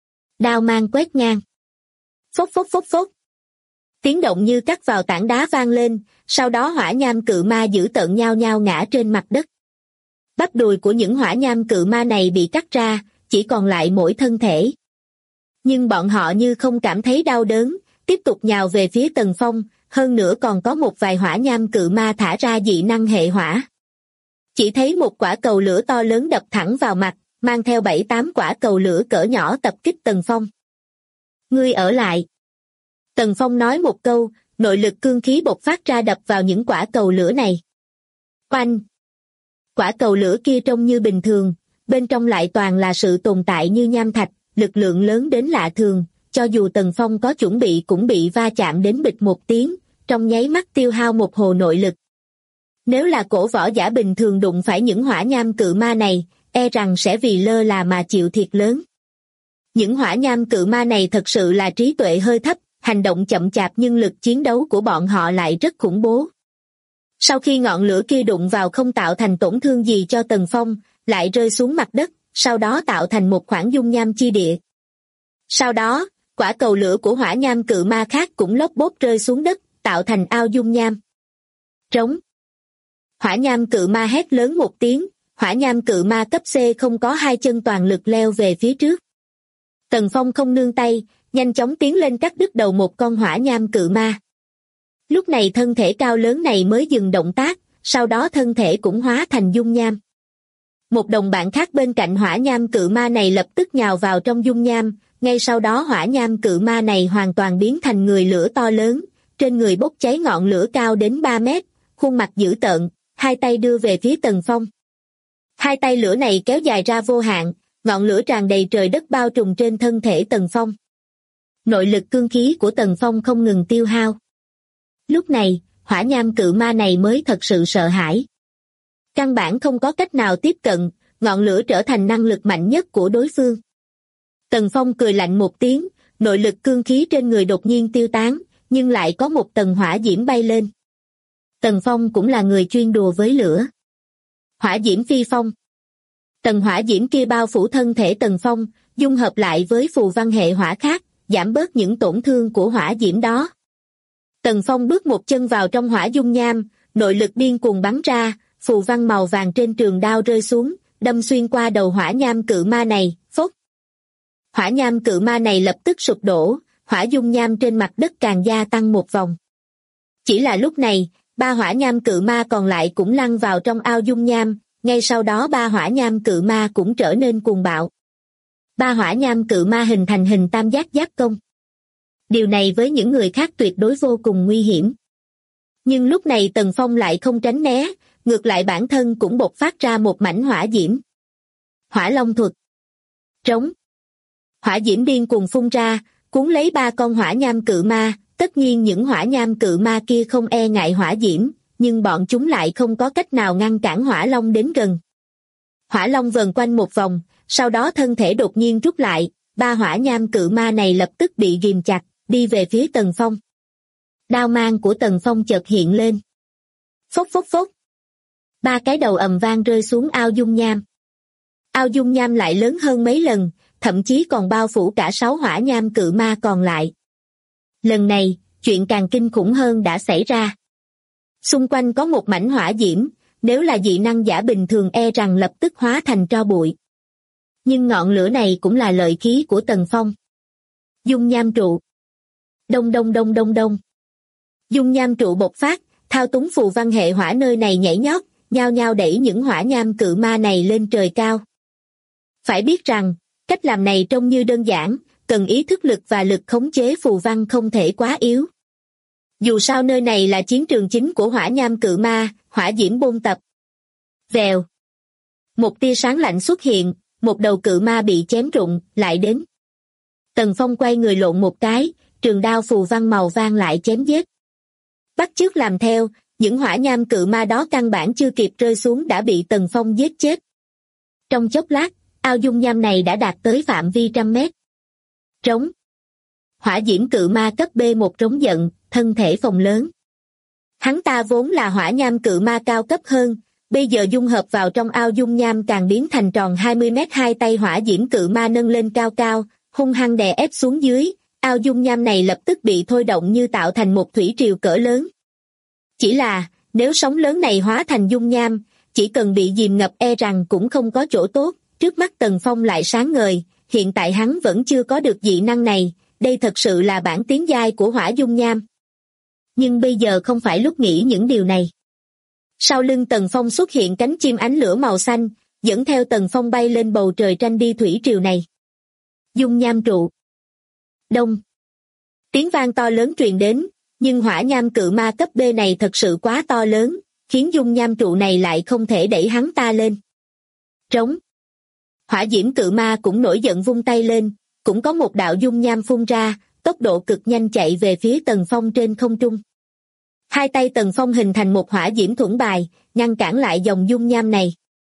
Đao mang quét ngang. Phốc phốc phốc phốc. Tiếng động như cắt vào tảng đá vang lên, sau đó hỏa nham cự ma dữ tợn nhao nhao ngã trên mặt đất. Bắp đùi của những hỏa nham cự ma này bị cắt ra, chỉ còn lại mỗi thân thể. Nhưng bọn họ như không cảm thấy đau đớn, tiếp tục nhào về phía Tần Phong, hơn nữa còn có một vài hỏa nham cự ma thả ra dị năng hệ hỏa. Chỉ thấy một quả cầu lửa to lớn đập thẳng vào mặt, mang theo 7-8 quả cầu lửa cỡ nhỏ tập kích Tần Phong. Ngươi ở lại. Tần Phong nói một câu, nội lực cương khí bộc phát ra đập vào những quả cầu lửa này. Oanh! Quả cầu lửa kia trông như bình thường, bên trong lại toàn là sự tồn tại như nham thạch, lực lượng lớn đến lạ thường, cho dù Tần Phong có chuẩn bị cũng bị va chạm đến bịch một tiếng, trong nháy mắt tiêu hao một hồ nội lực. Nếu là cổ võ giả bình thường đụng phải những hỏa nham cự ma này, e rằng sẽ vì lơ là mà chịu thiệt lớn. Những hỏa nham cự ma này thật sự là trí tuệ hơi thấp, hành động chậm chạp nhưng lực chiến đấu của bọn họ lại rất khủng bố. Sau khi ngọn lửa kia đụng vào không tạo thành tổn thương gì cho Tần Phong, lại rơi xuống mặt đất, sau đó tạo thành một khoảng dung nham chi địa. Sau đó, quả cầu lửa của hỏa nham cự ma khác cũng lốp bốp rơi xuống đất, tạo thành ao dung nham. Trống. Hỏa nham cự ma hét lớn một tiếng, hỏa nham cự ma cấp C không có hai chân toàn lực leo về phía trước. Tần Phong không nương tay, nhanh chóng tiến lên cắt đứt đầu một con hỏa nham cự ma. Lúc này thân thể cao lớn này mới dừng động tác, sau đó thân thể cũng hóa thành dung nham. Một đồng bạn khác bên cạnh hỏa nham cự ma này lập tức nhào vào trong dung nham, ngay sau đó hỏa nham cự ma này hoàn toàn biến thành người lửa to lớn, trên người bốc cháy ngọn lửa cao đến 3 mét, khuôn mặt dữ tợn, hai tay đưa về phía Tần Phong. Hai tay lửa này kéo dài ra vô hạn, ngọn lửa tràn đầy trời đất bao trùm trên thân thể Tần Phong. Nội lực cương khí của Tần Phong không ngừng tiêu hao. Lúc này, hỏa nham cự ma này mới thật sự sợ hãi. Căn bản không có cách nào tiếp cận, ngọn lửa trở thành năng lực mạnh nhất của đối phương. Tần Phong cười lạnh một tiếng, nội lực cương khí trên người đột nhiên tiêu tán, nhưng lại có một tầng hỏa diễm bay lên. Tần Phong cũng là người chuyên đùa với lửa. Hỏa diễm phi phong. Tầng hỏa diễm kia bao phủ thân thể Tần Phong, dung hợp lại với phù văn hệ hỏa khác, giảm bớt những tổn thương của hỏa diễm đó. Tần Phong bước một chân vào trong hỏa dung nham, nội lực điên cuồng bắn ra, phù văn màu vàng trên trường đao rơi xuống, đâm xuyên qua đầu hỏa nham cự ma này, phốc. Hỏa nham cự ma này lập tức sụp đổ, hỏa dung nham trên mặt đất càng gia tăng một vòng. Chỉ là lúc này, ba hỏa nham cự ma còn lại cũng lăn vào trong ao dung nham, ngay sau đó ba hỏa nham cự ma cũng trở nên cuồng bạo. Ba hỏa nham cự ma hình thành hình tam giác giáp công. Điều này với những người khác tuyệt đối vô cùng nguy hiểm. Nhưng lúc này Tần Phong lại không tránh né, ngược lại bản thân cũng bộc phát ra một mảnh hỏa diễm. Hỏa long thuật. Trống. Hỏa diễm điên cuồng phun ra, cuốn lấy ba con hỏa nham cự ma. Tất nhiên những hỏa nham cự ma kia không e ngại hỏa diễm, nhưng bọn chúng lại không có cách nào ngăn cản hỏa long đến gần. Hỏa long vần quanh một vòng, sau đó thân thể đột nhiên rút lại, ba hỏa nham cự ma này lập tức bị ghìm chặt, đi về phía Tần Phong. Đao mang của Tần Phong chợt hiện lên. Phốc phốc phốc. Ba cái đầu ầm vang rơi xuống ao dung nham. Ao dung nham lại lớn hơn mấy lần, thậm chí còn bao phủ cả 6 hỏa nham cự ma còn lại. Lần này, chuyện càng kinh khủng hơn đã xảy ra. Xung quanh có một mảnh hỏa diễm, nếu là dị năng giả bình thường e rằng lập tức hóa thành tro bụi. Nhưng ngọn lửa này cũng là lợi khí của Tần Phong. Dung nham trụ. Đông đông đông đông đông. Dung nham trụ bộc phát, thao túng phù văn hệ hỏa nơi này nhảy nhót, nhao nhao đẩy những hỏa nham cự ma này lên trời cao. Phải biết rằng, cách làm này trông như đơn giản, cần ý thức lực và lực khống chế phù văn không thể quá yếu. Dù sao nơi này là chiến trường chính của hỏa nham cự ma, hỏa diễm bôn tập. Vèo. Một tia sáng lạnh xuất hiện, một đầu cự ma bị chém rụng, lại đến. Tần Phong quay người lộn một cái, trường đao phù văn màu vàng lại chém giết. Bắt chước làm theo, những hỏa nham cự ma đó căn bản chưa kịp rơi xuống đã bị Tần Phong giết chết. Trong chốc lát, ao dung nham này đã đạt tới phạm vi 100 mét. Trống. Hỏa diễm cự ma cấp B1 trống giận, thân thể phồng lớn. Hắn ta vốn là hỏa nham cự ma cao cấp hơn, bây giờ dung hợp vào trong ao dung nham càng biến thành tròn 20 mét, hai tay hỏa diễm cự ma nâng lên cao cao, hung hăng đè ép xuống dưới, ao dung nham này lập tức bị thôi động như tạo thành một thủy triều cỡ lớn. Chỉ là, nếu sóng lớn này hóa thành dung nham, chỉ cần bị dìm ngập e rằng cũng không có chỗ tốt, trước mắt Tần Phong lại sáng ngời, hiện tại hắn vẫn chưa có được dị năng này, đây thật sự là bản tiến giai của hỏa dung nham. Nhưng bây giờ không phải lúc nghĩ những điều này. Sau lưng Tần Phong xuất hiện cánh chim ánh lửa màu xanh, dẫn theo Tần Phong bay lên bầu trời tranh đi thủy triều này. Dung nham trụ. Đông. Tiếng vang to lớn truyền đến, nhưng hỏa nham cự ma cấp B này thật sự quá to lớn, khiến dung nham trụ này lại không thể đẩy hắn ta lên. Trống. Hỏa diễm cự ma cũng nổi giận vung tay lên, cũng có một đạo dung nham phun ra, tốc độ cực nhanh chạy về phía Tần Phong trên không trung. Hai tay Tần Phong hình thành một hỏa diễm thuẫn bài, ngăn cản lại dòng dung nham này.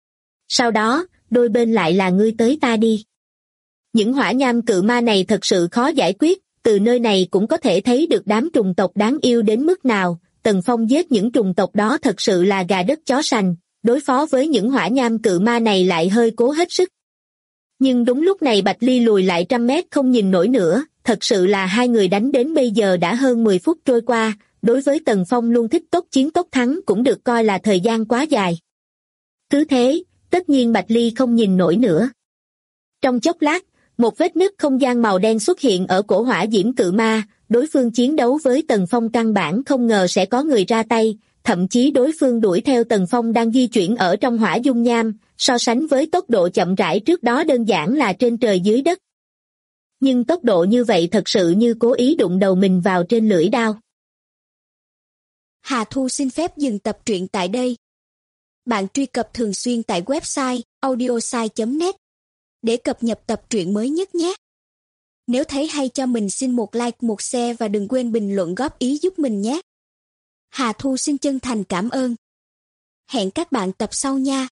Sau đó, đôi bên lại là ngươi tới ta đi. Những hỏa nham cự ma này thật sự khó giải quyết, từ nơi này cũng có thể thấy được đám trùng tộc đáng yêu đến mức nào. Tần Phong giết những trùng tộc đó thật sự là gà đất chó sành, đối phó với những hỏa nham cự ma này lại hơi cố hết sức. Nhưng đúng lúc này Bạch Ly lùi lại 100 mét không nhìn nổi nữa, thật sự là hai người đánh đến bây giờ đã hơn 10 phút trôi qua, đối với Tần Phong luôn thích tốc chiến tốc thắng cũng được coi là thời gian quá dài. Cứ thế, tất nhiên Bạch Ly không nhìn nổi nữa. Trong chốc lát, một vết nứt không gian màu đen xuất hiện ở cổ hỏa diễm cự ma, đối phương chiến đấu với Tần Phong căn bản không ngờ sẽ có người ra tay, thậm chí đối phương đuổi theo Tần Phong đang di chuyển ở trong hỏa dung nham, so sánh với tốc độ chậm rãi trước đó đơn giản là trên trời dưới đất. Nhưng tốc độ như vậy thật sự như cố ý đụng đầu mình vào trên lưỡi đao. Hà Thu xin phép dừng tập truyện tại đây. Bạn truy cập thường xuyên tại website audiosai.net để cập nhật tập truyện mới nhất nhé. Nếu thấy hay cho mình xin một like, một share và đừng quên bình luận góp ý giúp mình nhé. Hà Thu xin chân thành cảm ơn. Hẹn các bạn tập sau nha.